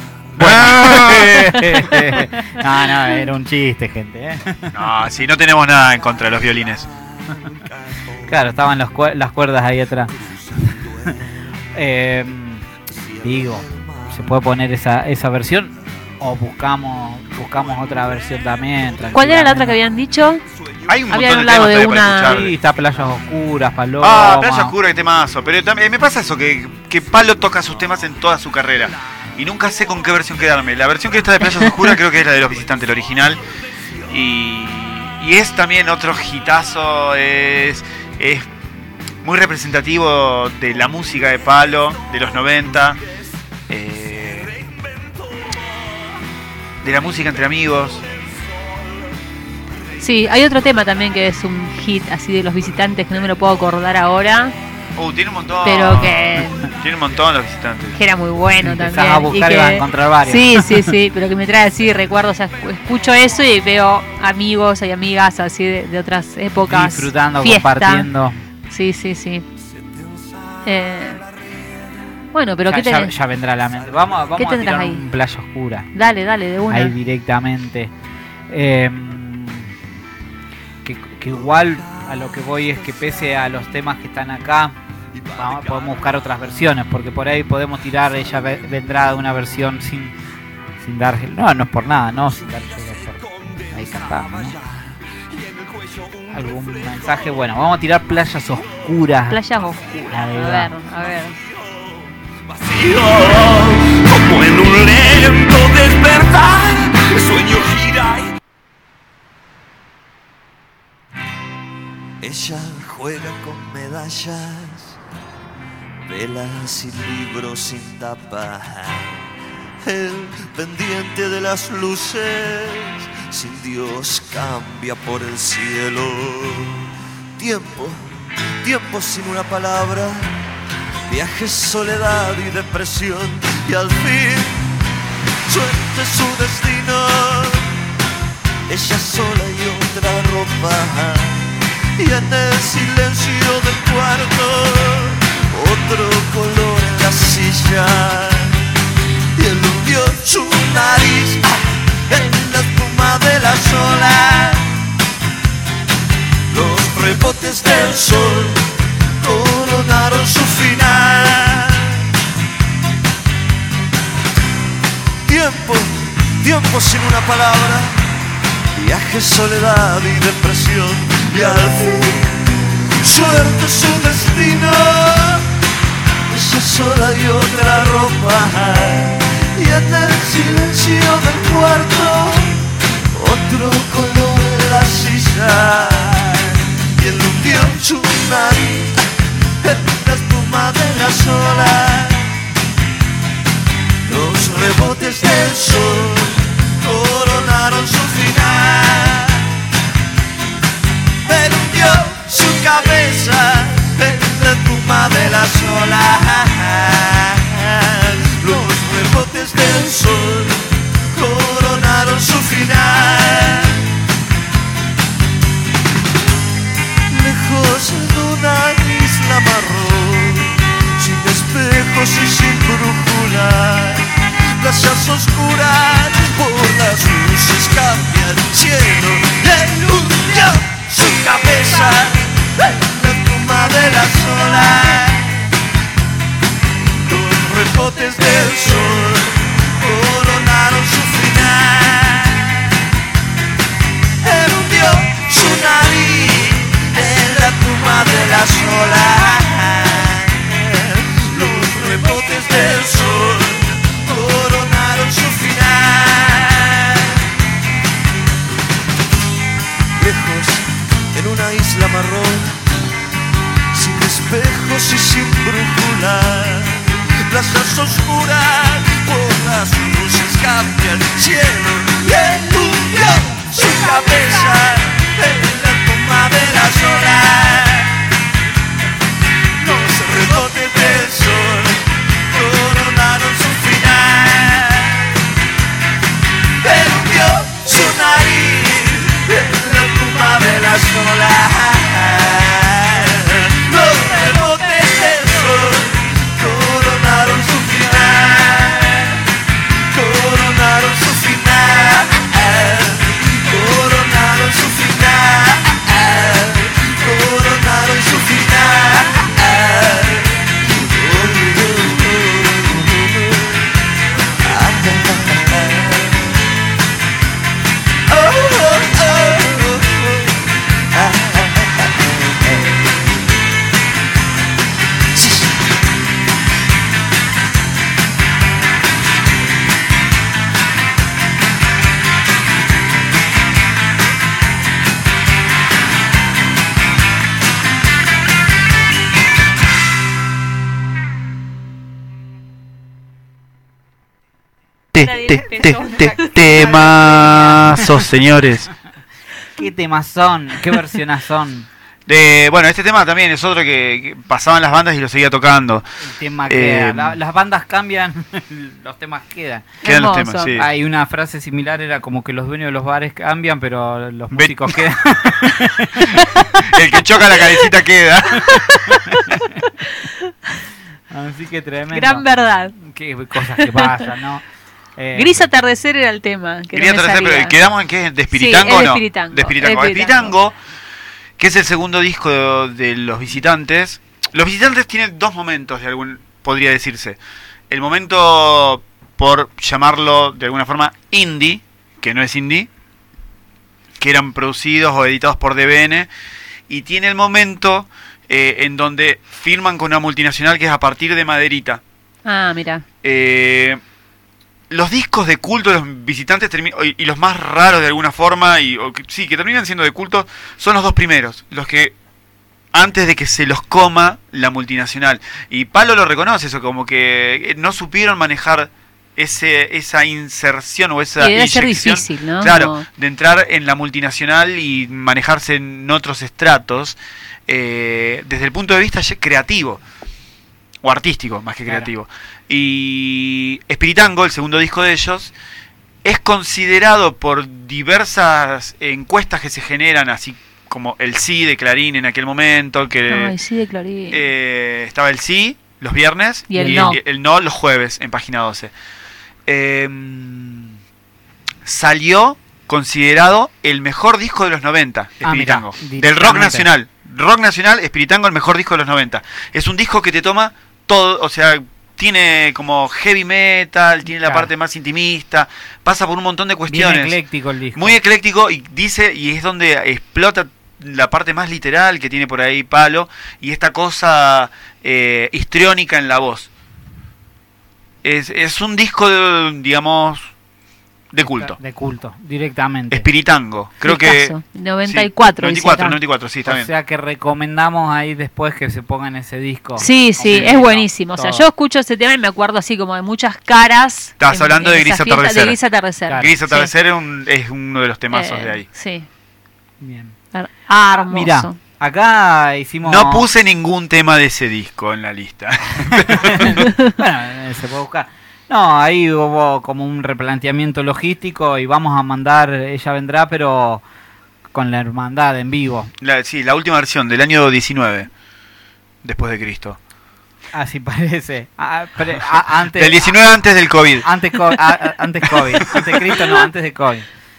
No, era un chiste, gente. No, si no tenemos nada en contra de los violines. Claro, estaban las cuerdas ahí atrás. Digo, ¿se puede poner esa versión? ¿O buscamos otra versión también? ¿Cuál era la otra que habían dicho? Hay un Habían montón de hablado temas de todavía para una- escuchar. Sí, está Playas Oscuras, Paloma. Playa Oscura, qué temazo. Pero también me pasa eso, que Palo toca sus temas en toda su carrera. Y nunca sé con qué versión quedarme. La versión que está de Playas Oscuras creo que es la de Los Visitantes, la original. Y es también otro hitazo. Es muy representativo de la música de Palo, de los 90. De la música entre amigos. Sí, hay otro tema también que es un hit así de Los Visitantes que no me lo puedo acordar ahora, Tiene un montón. pero que Tiene un montón Los Visitantes. era muy bueno Empezás también. a buscar y vas a encontrar varios. Sí, pero que me trae así recuerdos, o sea, escucho eso y veo amigos y amigas así de otras épocas. Disfrutando, fiesta. compartiendo. Sí. Bueno, pero ya, ¿qué tenés? ya vendrá a la mente. Vamos a tendrás tirar ahí? un Playa Oscura. Dale, de una. Ahí directamente. Que igual a lo que voy es que pese a los temas que están acá, podemos buscar otras versiones, porque por ahí podemos tirar, ella vendrá una versión sin dar, no es por nada, no, sin dar ahí cantamos, ¿no? Algún mensaje, bueno, vamos a tirar Playas Oscuras. Playas Oscuras, a ver. Vacío, como en un lento despertar, el sueño gira y... Ella juega con medallas, velas y libros sin tapa, el pendiente de las luces, sin Dios cambia por el cielo. Tiempo sin una palabra, viajes, soledad y depresión, y al fin suerte su destino, ella sola y otra ropa, y en el silencio del cuarto otro color en la silla, y él hundió su nariz en la espuma de las olas, los rebotes del sol coronaron su final. Tiempo sin una palabra, viaje, soledad y depresión, y al fin suerte su destino, ella sola y otra ropa, y en el silencio del cuarto otro color en la silla, y él hundió su nariz en la espuma de las olas, los rebotes del sol coronaron su final. Él hundió su cabeza en la espuma de las olas, los rebotes del sol coronaron su final. Lejos de una isla marrón, sin espejos y sin brújula, playas oscuras, por las luces cambia el cielo, y él hundió su cabeza en la espuma de las olas, los rebotes del sol coronaron su final. Él hundió su nariz en la espuma de las olas, los rebotes del sol coronaron su final. Lejos en una isla marrón, sin espejos y sin brújula, playas oscuras, por las luces cambia el cielo, y él hundió su cabeza en la espuma de las olas, los rebotes del sol coronaron su final. Él hundió su nariz en la espuma de las olas, los rebotes del sol coronaron su final, coronaron su final, coronaron su final, coronaron su final. Temazos, señores. ¿Qué temas son? ¿Qué versiones son? Bueno, este tema también es otro que pasaban las bandas y lo seguía tocando. El tema queda. Las bandas cambian, los temas quedan. Quedan los temas, sí. Hay una frase similar, era como que los dueños de los bares cambian, pero los músicos quedan. El que choca la cabecita queda. Así que tremendo. Gran verdad. Qué cosas que pasan, ¿no? Gris atardecer era el tema. Que Gris no me atardecer, salía. pero ¿quedamos en qué? ¿De Espiritango Sí, o es de no? Espiritango, De Espiritango. de Espiritango, que es el segundo disco de Los Visitantes. Los Visitantes tienen dos momentos, podría decirse. El momento, por llamarlo de alguna forma, indie, que no es indie, que eran producidos o editados por DBN, y tiene el momento en donde firman con una multinacional que es A Partir de Maderita. Ah, mira. Los discos de culto de Los Visitantes y los más raros de alguna forma, que terminan siendo de culto, son los dos primeros, los que antes de que se los coma la multinacional. Y Palo lo reconoce eso, como que no supieron manejar esa inserción o esa debe ser inyección, difícil, ¿no? claro, No. de entrar en la multinacional y manejarse en otros estratos desde el punto de vista creativo o artístico más que creativo. Y Espiritango, el segundo disco de ellos, es considerado por diversas encuestas que se generan, así como el sí de Clarín en aquel momento, que Ay, sí, de Clarín. estaba el sí los viernes Y el no. el no los jueves en página 12. Salió considerado el mejor disco de los 90, Espiritango. Mira, del rock nacional. Rock nacional, Espiritango, el mejor disco de los 90. Es un disco que te toma todo, o sea, tiene como heavy metal, tiene la parte más intimista, pasa por un montón de cuestiones. Bien ecléctico el disco. Muy ecléctico, y es donde explota la parte más literal que tiene por ahí Palo, y esta cosa histriónica en la voz. Es un disco, digamos, de culto. De culto, directamente. Espiritango, creo Discazo. que... 94. Sí, dice acá. 94, sí, está O bien. sea que recomendamos ahí después que se pongan ese disco. Sí, sí, Completo, es buenísimo. O sea, todo. yo escucho ese tema y me acuerdo así como de muchas caras. Estabas hablando de esas Gris fiestas, Atardecer. De Gris Atardecer. Claro. Gris Sí. Atardecer es uno de los temazos de ahí. Sí. Bien. Hermoso. Mira, acá hicimos... No puse ningún tema de ese disco en la lista. Bueno, se puede buscar. No, ahí hubo como un replanteamiento logístico y vamos a mandar, ella vendrá, pero con la hermandad en vivo. La última versión del año 19, después de Cristo. Así parece. Antes, Del 19 antes del COVID. Antes COVID. Antes Cristo, no, antes de COVID.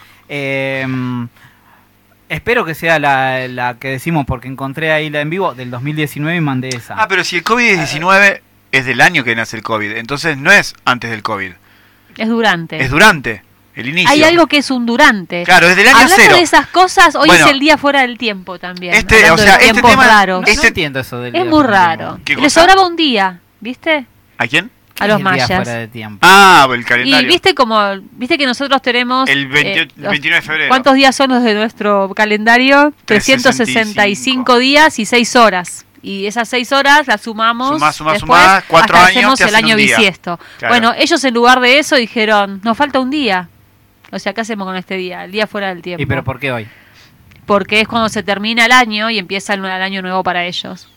Espero que sea la que decimos, porque encontré ahí la en vivo del 2019 y mandé esa. Ah, pero si el COVID-19 es del año que nace el COVID, entonces no es antes del COVID. Es durante. Es durante, el inicio. Hay algo que es un durante. Claro, es del año Hablando cero. de esas cosas, hoy Bueno, es el día fuera del tiempo también. o Hablando sea, de tiempos tema... raros. No entiendo eso del Es día muy fuera de raro. tiempo. ¿Qué Le cosa? sobraba un día, ¿viste? ¿A quién? A los ¿Qué es el día mayas. fuera de tiempo? Ah, el Y calendario. viste que nosotros tenemos El 29 de febrero. ¿Cuántos días son los de nuestro calendario? 365 días y 6 horas. Y esas 6 horas las sumamos. Sumá, después, 4 hasta años hacemos te el hacen año un día. bisiesto. Claro. Bueno, ellos en lugar de eso dijeron, nos falta un día. O sea, ¿qué hacemos con este día? El día fuera del tiempo. ¿Y pero por qué hoy? Porque es cuando se termina el año y empieza el año nuevo para ellos.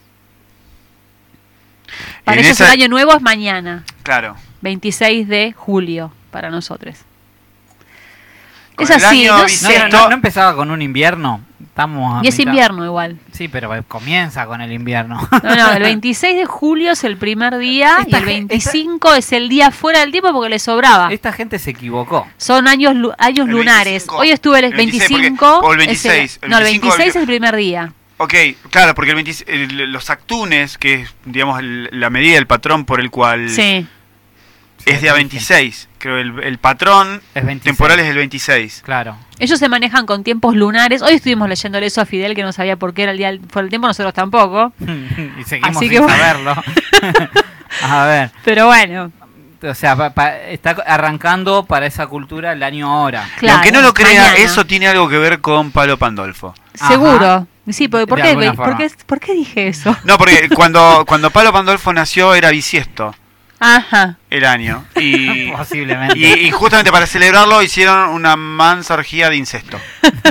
Para En ellos esa- el año nuevo es mañana, Claro. 26 de julio, para nosotros. Con Es el así, año no bisiesto- sé. ¿No empezaba con un invierno? Estamos a Y es mitad. invierno igual. Sí, pero comienza con el invierno. No, el 26 de julio es el primer día y el 25 es el día fuera del tiempo porque le sobraba. Esta gente se equivocó. Son años El lunares. 25. Hoy estuve el El 26, 25. o el 26. No, el 25 26 es el primer día. Ok, claro, porque los actunes, que es, digamos, la medida, el patrón por el cual Sí. es de a 26. Creo el patrón Es 26. temporal es el 26. Claro. Ellos se manejan con tiempos lunares. Hoy estuvimos leyéndole eso a Fidel, que no sabía por qué era el día fuera del tiempo, nosotros tampoco. Y seguimos Así sin que bueno. saberlo. A ver, Pero bueno, o sea, está arrancando para esa cultura el año ahora. Y claro. aunque no lo crea, mañana. eso tiene algo que ver con Palo Pandolfo. Seguro. Sí, porque, ¿por De qué, alguna ¿por qué, forma. por qué dije eso? No, porque cuando Palo Pandolfo nació era bisiesto Ajá. el año. Y, Posiblemente. y justamente para celebrarlo hicieron una mansa orgía de incesto.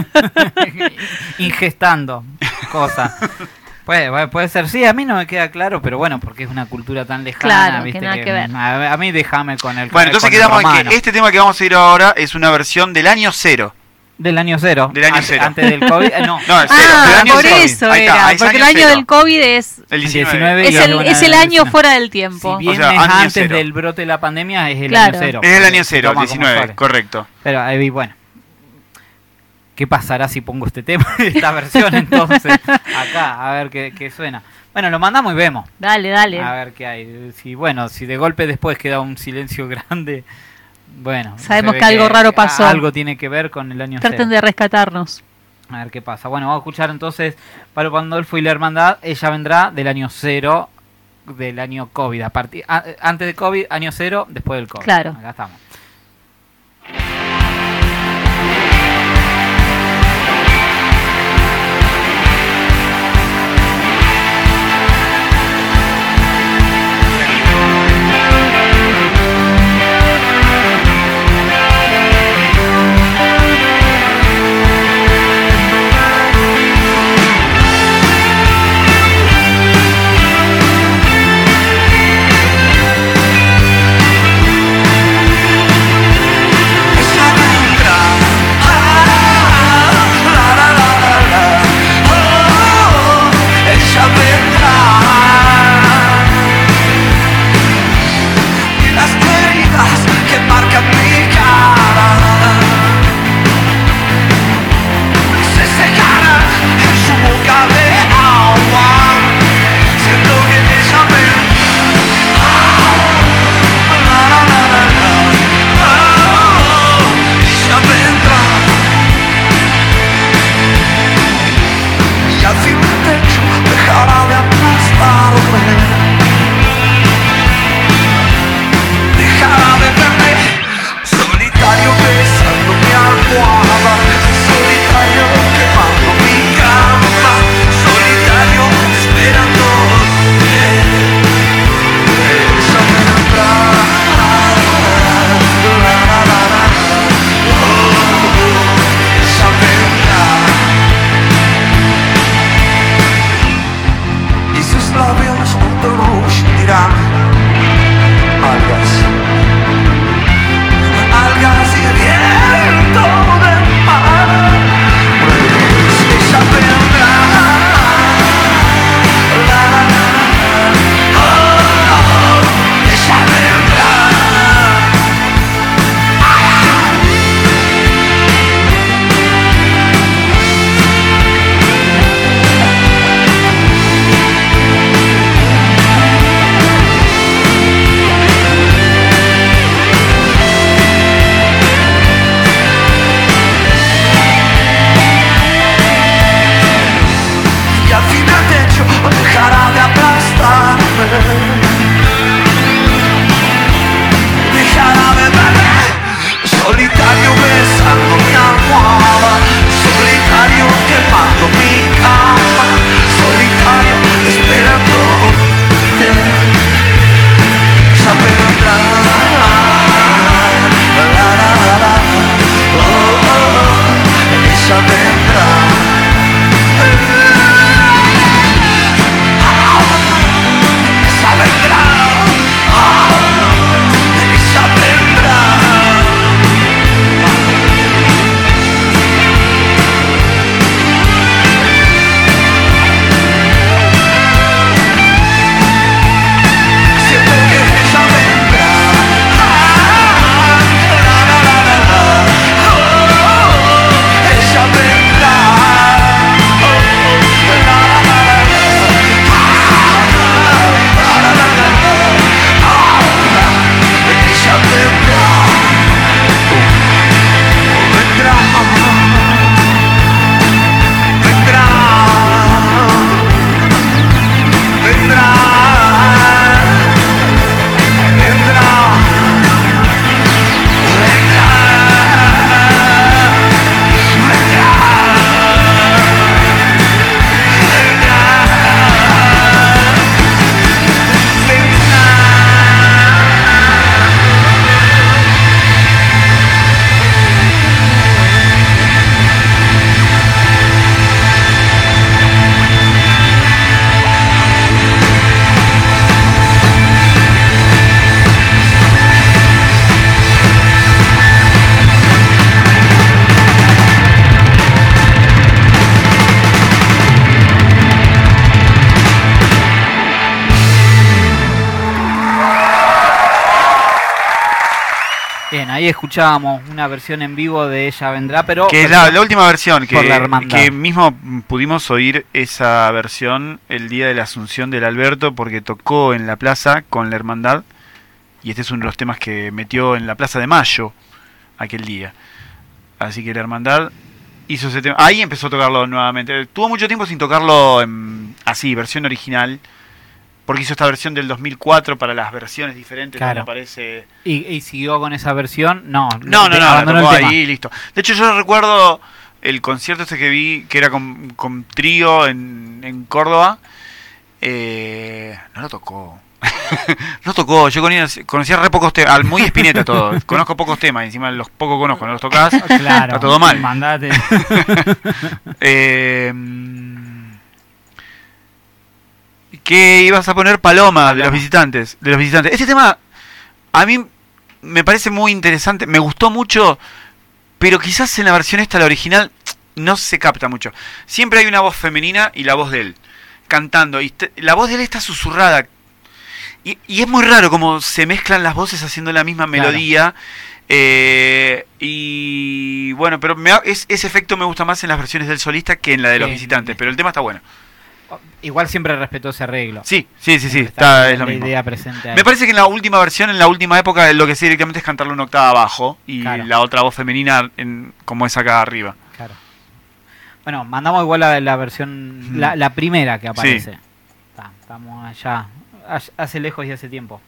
Ingestando cosas. Puede ser, sí, a mí no me queda claro, pero bueno, porque es una cultura tan lejana, Claro, que ¿viste? nada que ver. A mí déjame con el Bueno, entonces con el quedamos en romano. que este tema que vamos a ir ahora es una versión del año cero Del año cero. Del año cero. Antes del COVID. No, No, el cero, del año por cero. eso Ahí está, era. ahí es Porque el año año cero. del COVID es El 19 es el año fuera del tiempo. Si bien O sea, es año antes cero. del brote de la pandemia, es el Claro. año cero. Es el año cero, Toma el como 19, fuere. correcto. Pero ahí, bueno. ¿Qué pasará si pongo este tema, esta versión entonces? Acá, a ver qué suena. Bueno, lo mandamos y vemos. Dale, dale. A ver qué hay. Si de golpe después queda un silencio grande, bueno. Sabemos se ve que algo raro pasó. Algo tiene que ver con el año Traten cero. de rescatarnos. A ver qué pasa. Bueno, vamos a escuchar entonces Pablo Pandolfo y la Hermandad. Ella vendrá del año cero, del año COVID. Antes de COVID, año cero, después del COVID. Claro. Acá estamos. Bien, ahí escuchábamos una versión en vivo de Ella Vendrá, pero... Que es la última versión, por la hermandad. que mismo pudimos oír esa versión el día de la Asunción del Alberto, porque tocó en la plaza con la hermandad, y este es uno de los temas que metió en la Plaza de Mayo aquel día. Así que la hermandad hizo ese tema. Ahí empezó a tocarlo nuevamente. Tuvo mucho tiempo sin tocarlo así, versión original, porque hizo esta versión del 2004 para las versiones diferentes. Claro. Me parece. ¿Y siguió con esa versión? No, No, la tocó el tema. ahí, listo. De hecho, yo recuerdo el concierto este que vi, que era con trío en Córdoba. No lo tocó. No tocó. Yo conocía re pocos temas. Muy Spinetta todo. Conozco pocos temas. Y encima los pocos conozco, no los tocás. Claro. Está todo mal. Mandate. ¿Qué ibas a poner? Paloma, de los visitantes. Este tema a mí me parece muy interesante, me gustó mucho, pero quizás en la versión esta, la original, no se capta mucho. Siempre hay una voz femenina y la voz de él cantando, y la voz de él está susurrada, y es muy raro como se mezclan las voces haciendo la misma melodía. Y bueno, pero ese efecto me gusta más en las versiones del solista que en la de los visitantes, pero el tema está bueno. Igual siempre respetó ese arreglo. Sí, es lo mismo. Idea presente ahí. Me parece que en la última versión, en la última época, lo que sí directamente es cantarlo una octava abajo y claro, la otra voz femenina como es acá arriba. Claro. Bueno, mandamos igual la versión, la primera que aparece. Sí. Estamos allá, hace lejos y hace tiempo.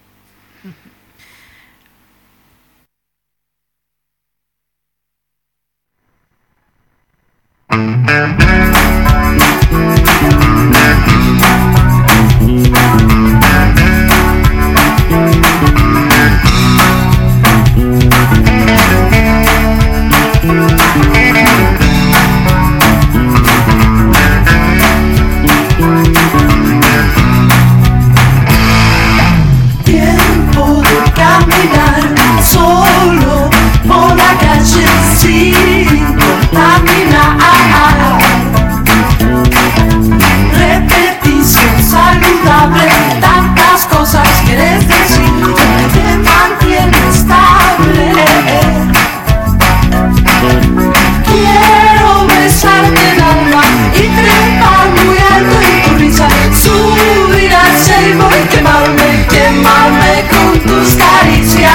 Tiempo de caminar solo por la calle sin contaminar. Repetición saludable, tantas cosas quieres decir, te mantiene estable. Quiero besarte el alma y trepar muy alto en tu risa, subir al cielo y quemarme con tus caricias.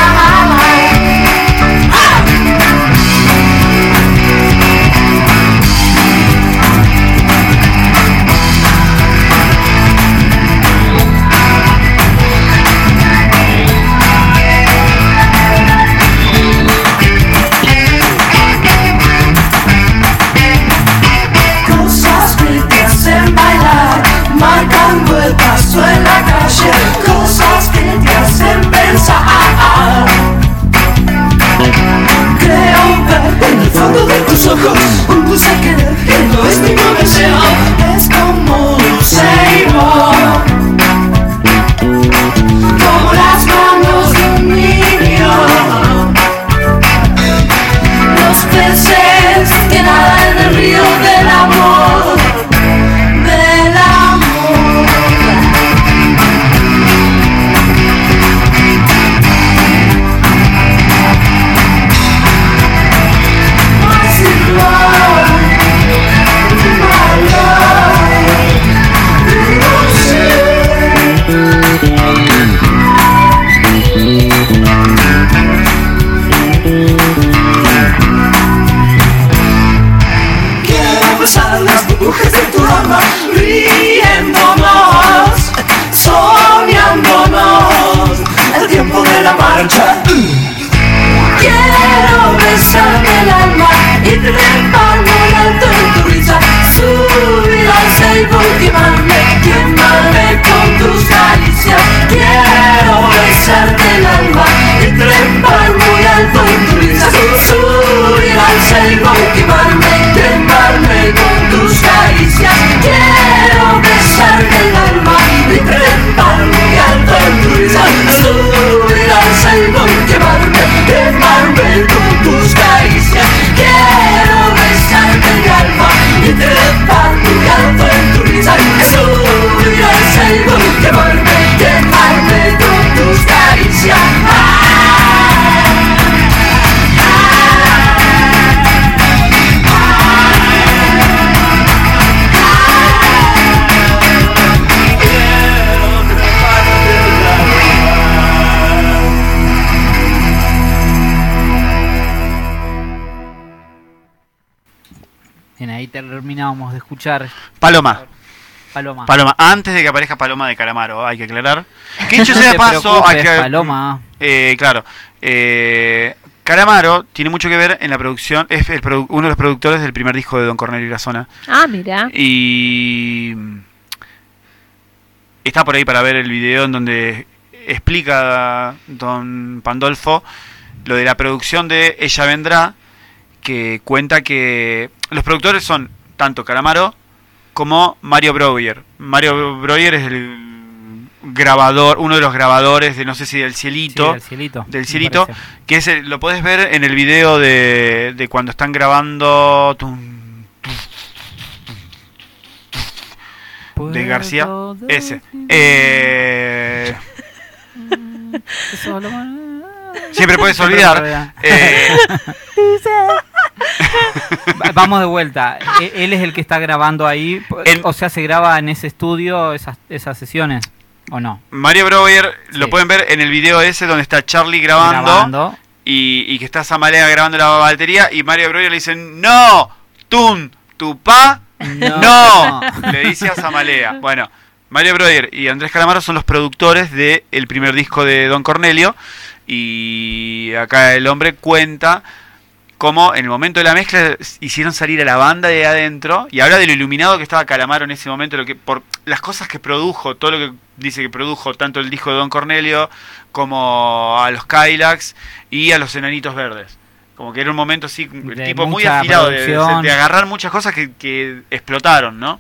Cosas que te hacen bailar, marcando el paso en la calle, cosas que te hacen pensar. Creo ver en el fondo de tus ojos un dulce querer que no es ningún deseo, es como Seibo, como las manos de un niño, los peces que nadan en el río del amor, del amor. Quiero besar las burbujas de tu alma, riéndonos, soñándonos, el tiempo de la marcha. Quiero besarte el alma y trepar muy alto en tu risa, subir al cielo y quemarme con tus caricias. Quiero besarte el alma y trepar muy alto en tu risa, subir al cielo y quemarme con tus caricias. Quiero besarte el alma y trepar muy alto en tu risa, subir al cielo y quemarme con tus caricias. Quiero besarte el alma y trepar muy alto en tu risa, subir al cielo y quemarme con tus caricias. Bien, ahí terminábamos de escuchar Paloma. Paloma. Paloma, antes de que aparezca Paloma de Calamaro, hay que aclarar. Que dicho No sea de te paso, hay preocupes, que, Paloma. Claro. Calamaro tiene mucho que ver en la producción, es uno de los productores del primer disco de Don Cornelio y la Zona. Ah, mira. Y está por ahí para ver el video en donde explica Don Pandolfo lo de la producción de Ella Vendrá, que cuenta que los productores son tanto Calamaro como Mario Breuer. Mario Breuer es el grabador, uno de los grabadores de, no sé si del Cielito, del Cielito, que es lo podés ver en el video de cuando están grabando de García, ese. Siempre puedes olvidar. Vamos de vuelta. Él es el que está grabando ahí. O sea, se graba en ese estudio esas sesiones, ¿o no? Mario Breuer, lo pueden ver en el video ese donde está Charlie grabando. Y que está Zamalea grabando la batería. Y Mario Breuer le dice: ¡No! ¡Tun! ¡Tu pa! ¡No! Le dice a Zamalea. Bueno, Mario Breuer y Andrés Calamaro son los productores del primer disco de Don Cornelio. Y acá el hombre cuenta cómo en el momento de la mezcla hicieron salir a la banda de adentro, y habla de lo iluminado que estaba Calamaro en ese momento, lo que por las cosas que produjo, todo lo que dice que produjo, tanto el disco de Don Cornelio como a los Cadillacs y a los Enanitos Verdes. Como que era un momento así, el tipo muy afilado de agarrar muchas cosas que explotaron, ¿no?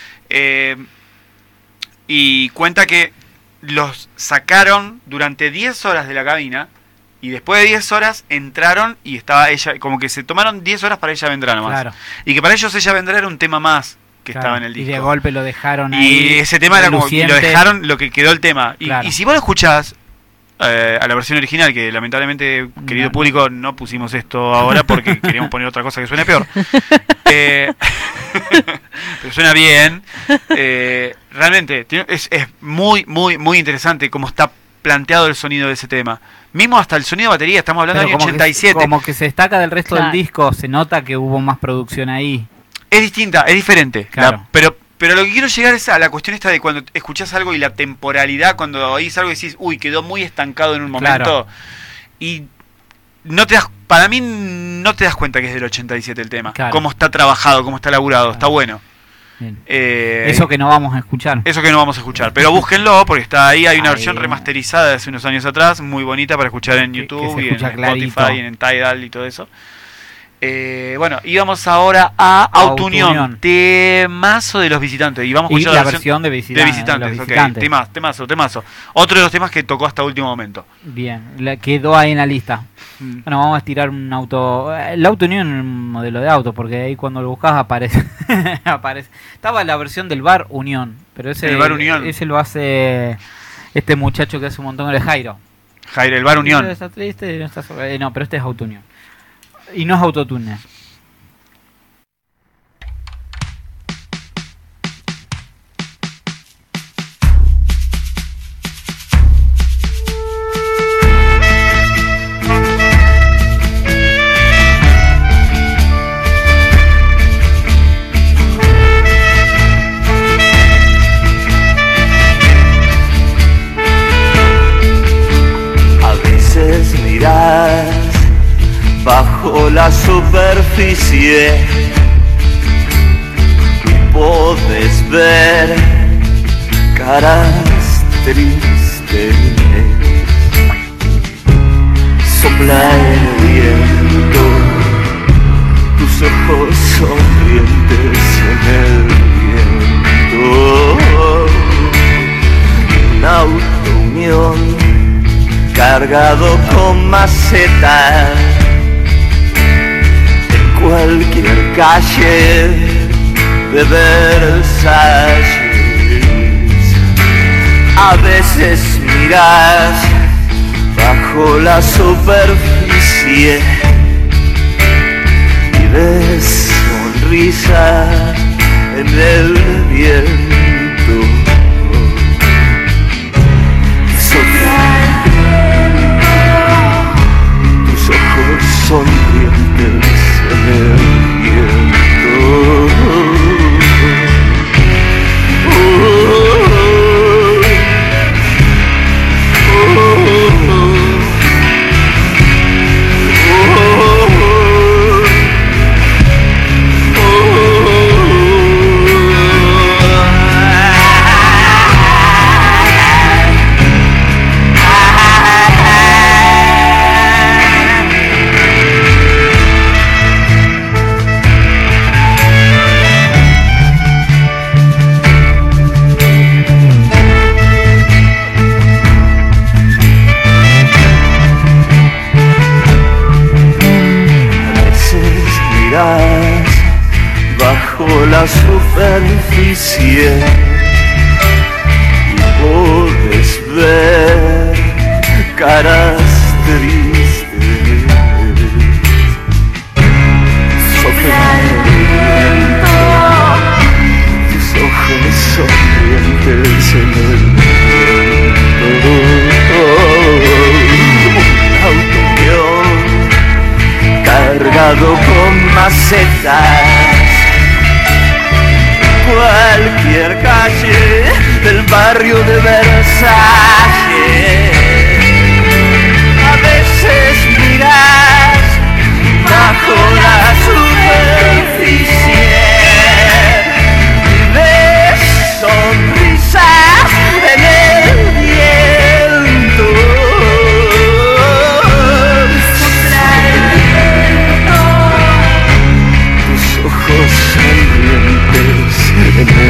Y cuenta que los sacaron durante 10 horas de la cabina, y después de 10 horas entraron y estaba ella, como que se tomaron 10 horas para Ella Vendrá nomás. Claro. Y que para ellos Ella Vendrá era un tema más que estaba en el disco. Y de golpe lo dejaron ahí. Y ese tema era como que lo dejaron lo que quedó el tema. Y si vos lo escuchás a la versión original, que lamentablemente, querido público, no pusimos esto ahora porque queríamos poner otra cosa que suene peor. Pero suena bien. Realmente es muy, muy, muy interesante cómo está planteado el sonido de ese tema. Mismo hasta el sonido de batería, estamos hablando del año 87. Como que se destaca del resto del disco, se nota que hubo más producción ahí. Es distinta, es diferente. Claro. Pero lo que quiero llegar es a la cuestión esta de cuando escuchás algo y la temporalidad, cuando oís algo y decís, uy, quedó muy estancado en un momento. Y no te das, para mí no te das cuenta que es del 87 el tema. Claro. Cómo está trabajado, cómo está laburado, está bueno. Eso que no vamos a escuchar. Eso que no vamos a escuchar. Pero búsquenlo porque está ahí. Hay una versión remasterizada de hace unos años atrás, muy bonita para escuchar en YouTube y en Spotify y en Tidal y todo eso. Bueno, y vamos ahora a Auto-Unión, temazo de Los Visitantes. Y vamos a escuchar la versión de Visitantes. Okay. Temazo. Otro de los temas que tocó hasta último momento. Bien, quedó ahí en la lista. Bueno, vamos a estirar un auto. El Auto-Unión es un modelo de auto, porque ahí cuando lo buscas aparece. Estaba la versión del Bar Unión, pero ese lo hace este muchacho que hace un montón de Jairo. El Bar Unión. Está triste, no, pero este es Auto-Unión. Y no es autotune. A veces miras bajo la superficie y podés ver caras tristes. Sopla el viento, tus ojos sonrientes en el viento. Un Auto-Unión cargado con macetas, cualquier calle de Versalles. A veces miras bajo la superficie y ves sonrisa en el viento. Sopla el viento, tus ojos sonrientes en el viento. cielo y puedes ver caras tristes. Sopla el viento, tus ojos sonrientes en el viento. Un autoavión cargado con macetas. Cualquier calle del barrio de Versalles. A veces miras bajo la superficie y ves sonrisas en el viento. Sopla el viento, tus ojos sonrientes en el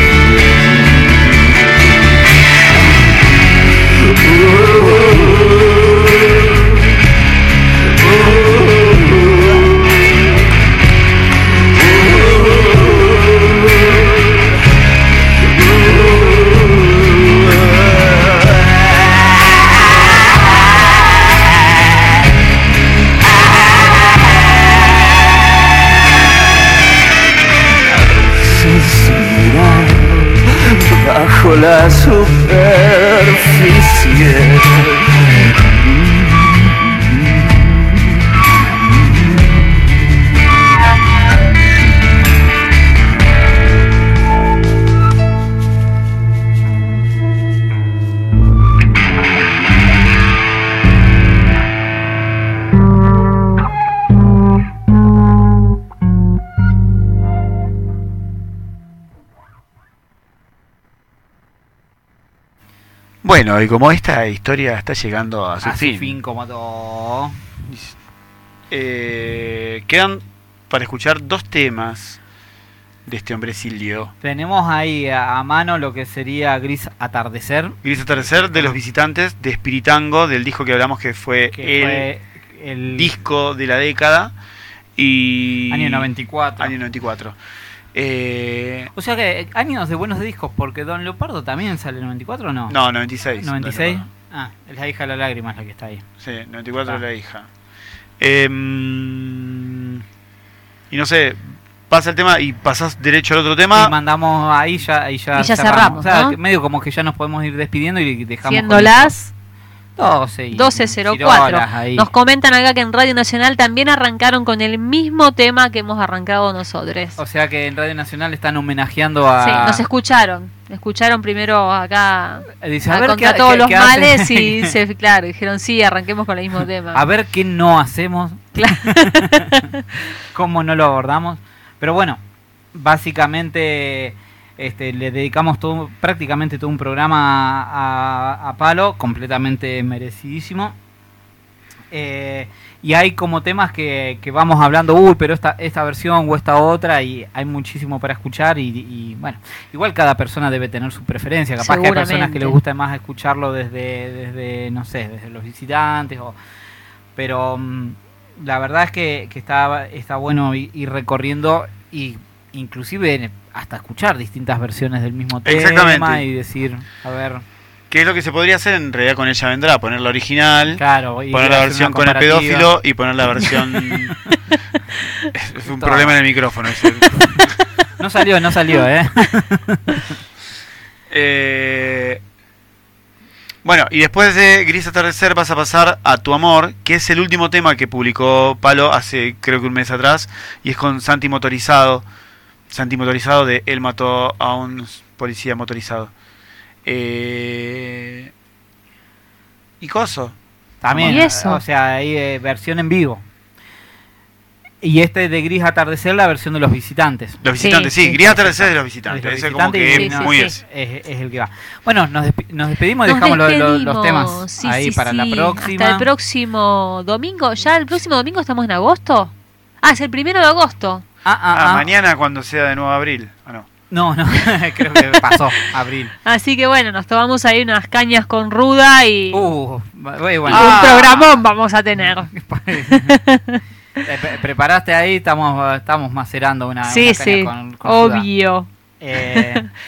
bajo la superficie. Bueno, y como esta historia está llegando a su fin, como todo. Quedan para escuchar 2 temas de este hombre Silvio. Tenemos ahí a mano lo que sería Gris Atardecer. Gris Atardecer de Los Visitantes, de Espiritango, del disco que hablamos que fue el disco de la década. Y año 94. Año 94. O sea que años de buenos discos, porque Don Leopardo también sale en 94 o no? No, 96. ¿96? Ah, es La hija de la lágrima es la que está ahí. Sí, 94 es la hija. Y no sé, pasa el tema y pasás derecho al otro tema. Y mandamos ahí ya cerramos, o sea, ¿no? medio como que ya nos podemos ir despidiendo y dejamos. Siendo las 12:04. Nos comentan acá que en Radio Nacional también arrancaron con el mismo tema que hemos arrancado nosotros. O sea que en Radio Nacional están homenajeando a... Sí, nos escucharon primero acá. Dice, a ver contra todos los males y claro, dijeron sí, arranquemos con el mismo tema. A ver qué no hacemos. Claro. Cómo no lo abordamos. Pero bueno, básicamente... le dedicamos prácticamente todo un programa a Palo, completamente merecidísimo. Y hay como temas que vamos hablando, pero esta versión o esta otra, y hay muchísimo para escuchar. Y bueno, igual cada persona debe tener su preferencia. Capaz que hay personas que les gusta más escucharlo desde no sé, desde Los Visitantes. Pero la verdad es que está bueno ir recorriendo y inclusive hasta escuchar distintas versiones del mismo tema y decir, a ver... ¿Qué es lo que se podría hacer en realidad con Ella Vendrá? Poner la original, claro, poner la versión con el pedófilo y poner la versión... es un problema en el micrófono. No salió, Bueno, y después de Gris Atardecer vas a pasar a Tu Amor, que es el último tema que publicó Palo hace creo que un mes atrás, y es con Santi Motorizado de Él mató a un policía motorizado. Y coso. También, ¿Y eso? O sea, hay versión en vivo. Y este de Gris Atardecer, la versión de Los Visitantes. Los Visitantes, sí. Gris Atardecer de Los Visitantes. Ese como que es muy es el que va. Bueno, nos despedimos y dejamos los temas ahí para la próxima. Hasta el próximo domingo. ¿Ya el próximo domingo estamos en agosto? Ah, es el 1 de agosto. Mañana cuando sea de nuevo abril. No, creo que pasó abril. Así que bueno, nos tomamos ahí unas cañas con ruda y bueno. un programón vamos a tener. Preparaste ahí, estamos macerando una sí, caña con obvio.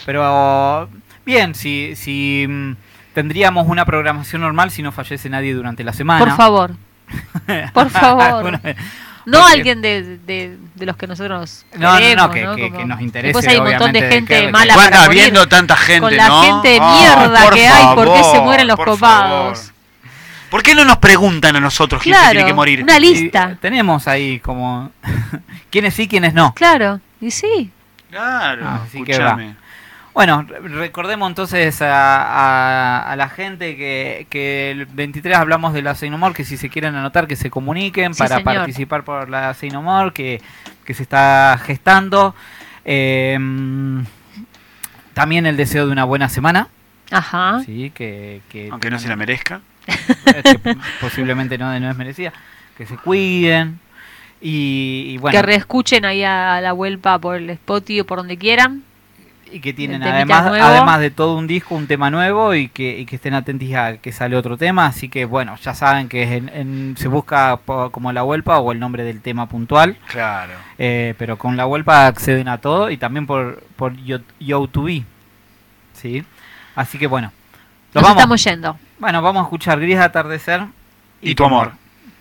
Pero bien, si tendríamos una programación normal si no fallece nadie durante la semana. Por favor. Por favor. Bueno, no alguien de los que nosotros queremos, que nos interese. Después hay un montón de gente que mala ¿Cuándo para morir. habiendo tanta gente, con la no? gente de mierda que hay, ¿por qué se mueren los por copados? favor. ¿Por qué no nos preguntan a nosotros quién se tiene que morir? Una lista. Y tenemos ahí como quiénes sí, quiénes no. Claro, y sí. Claro, Así que va. Bueno, recordemos entonces a la gente que el 23 hablamos de la Seinomor, que si se quieren anotar que se comuniquen Sí, para señor. participar por la Seinomor que se está gestando. También el deseo de una buena semana. Ajá. Sí, que Aunque no se la merezca. que posiblemente no es merecida. Que se cuiden. Y bueno. Que reescuchen ahí a la Huelpa por el Spotify o por donde quieran. Y que tienen el temita nuevo. además de todo un disco, un tema nuevo y que estén atentos a que sale otro tema. Así que bueno, ya saben que se busca como La Huelpa o el nombre del tema puntual. Claro. Pero con La Huelpa acceden a todo y también por YouTube. ¿Sí? Así que bueno. Nos estamos yendo. Bueno, vamos a escuchar Gris Atardecer Y tu amor.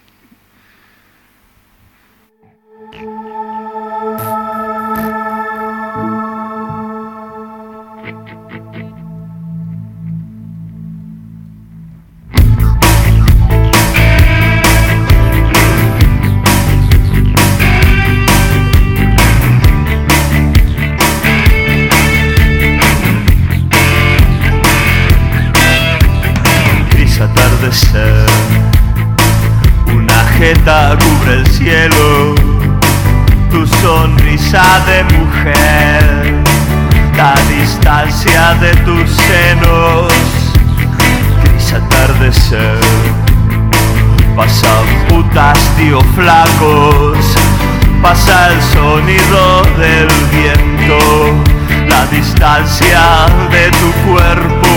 Atardecer, una jeta cubre el cielo, tu sonrisa de mujer, la distancia de tus senos. Gris atardecer, pasan putas tío flacos, pasa el sonido del viento, la distancia de tu cuerpo.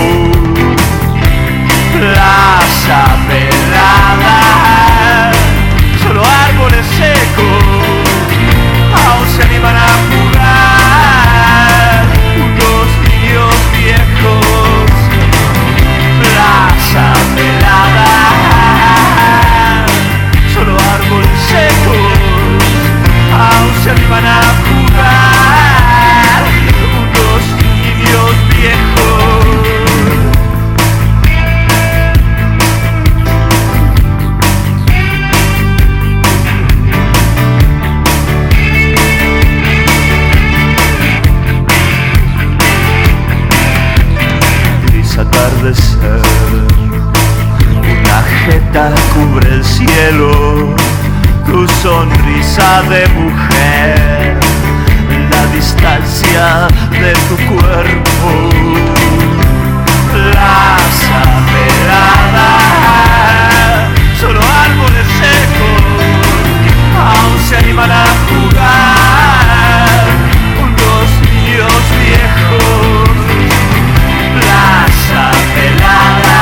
Plaza pelada, solo árboles secos, aún se animan a jugar unos niños viejos. Plaza pelada, solo árboles secos, aún se animan a jugar unos niños viejos. Atardecer, una jeta cubre el cielo, tu sonrisa de mujer, la distancia de tu cuerpo, plaza pelada, solo árboles secos, aún se animan a jugar unos niños viejos. Plaza pelada,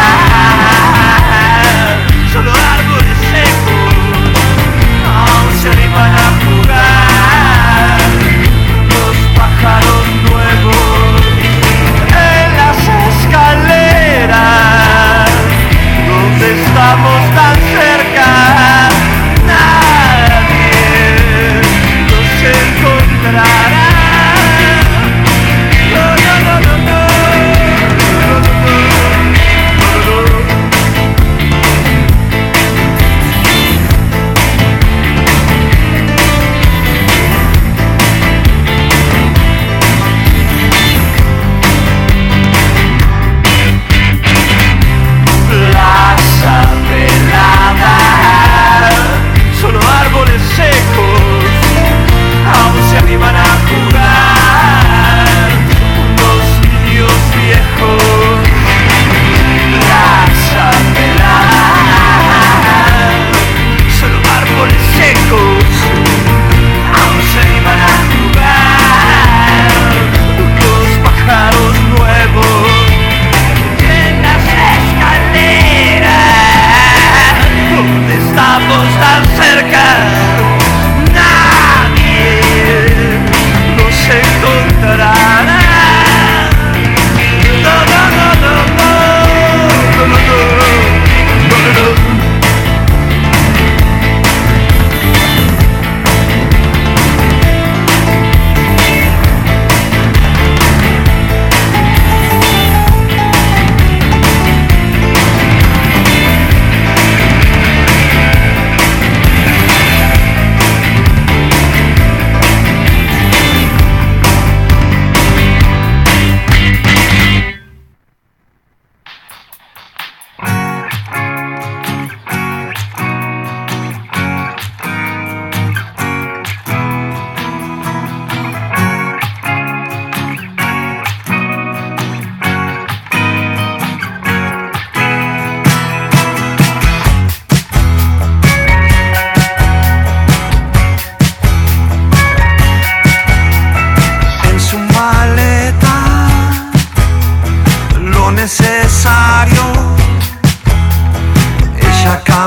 solo árboles secos, aún se animan a jugar los pájaros nuevos en las escaleras.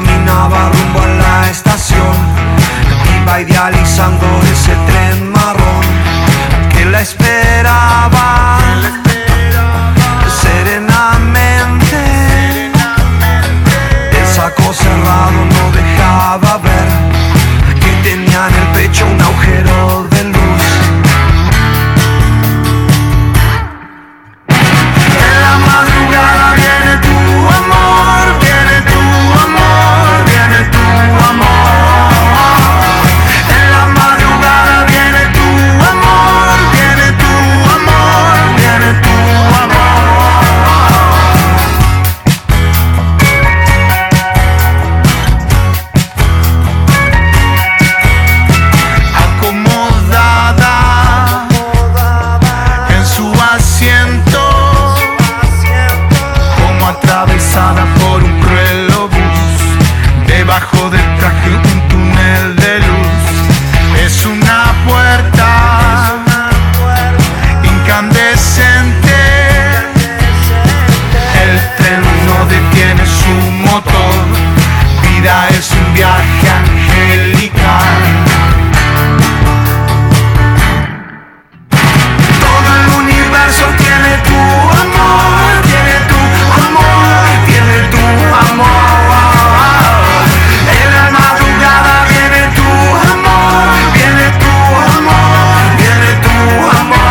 caminaba rumbo a la estación. Iba idealizando ese tren marrón que la esperaba serenamente. El saco cerrado no dejaba ver que tenía en el pecho un agujero de luz. En la madrugada viene tu amor, viene tu amor, viene tu amor. En la madrugada viene tu amor, viene tu amor, viene tu amor. Acomodada en su asiento, como atravesada por un cruel obús, debajo del traje un túnel de luz. Es una puerta incandescente, el tren no detiene su motor, vida es un viaje angelical. Todo el universo tiene tu amor, tiene tu amor, tiene tu amor. En la madrugada viene tu amor, viene tu amor, viene tu amor.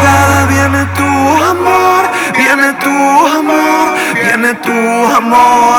Viene tu amor,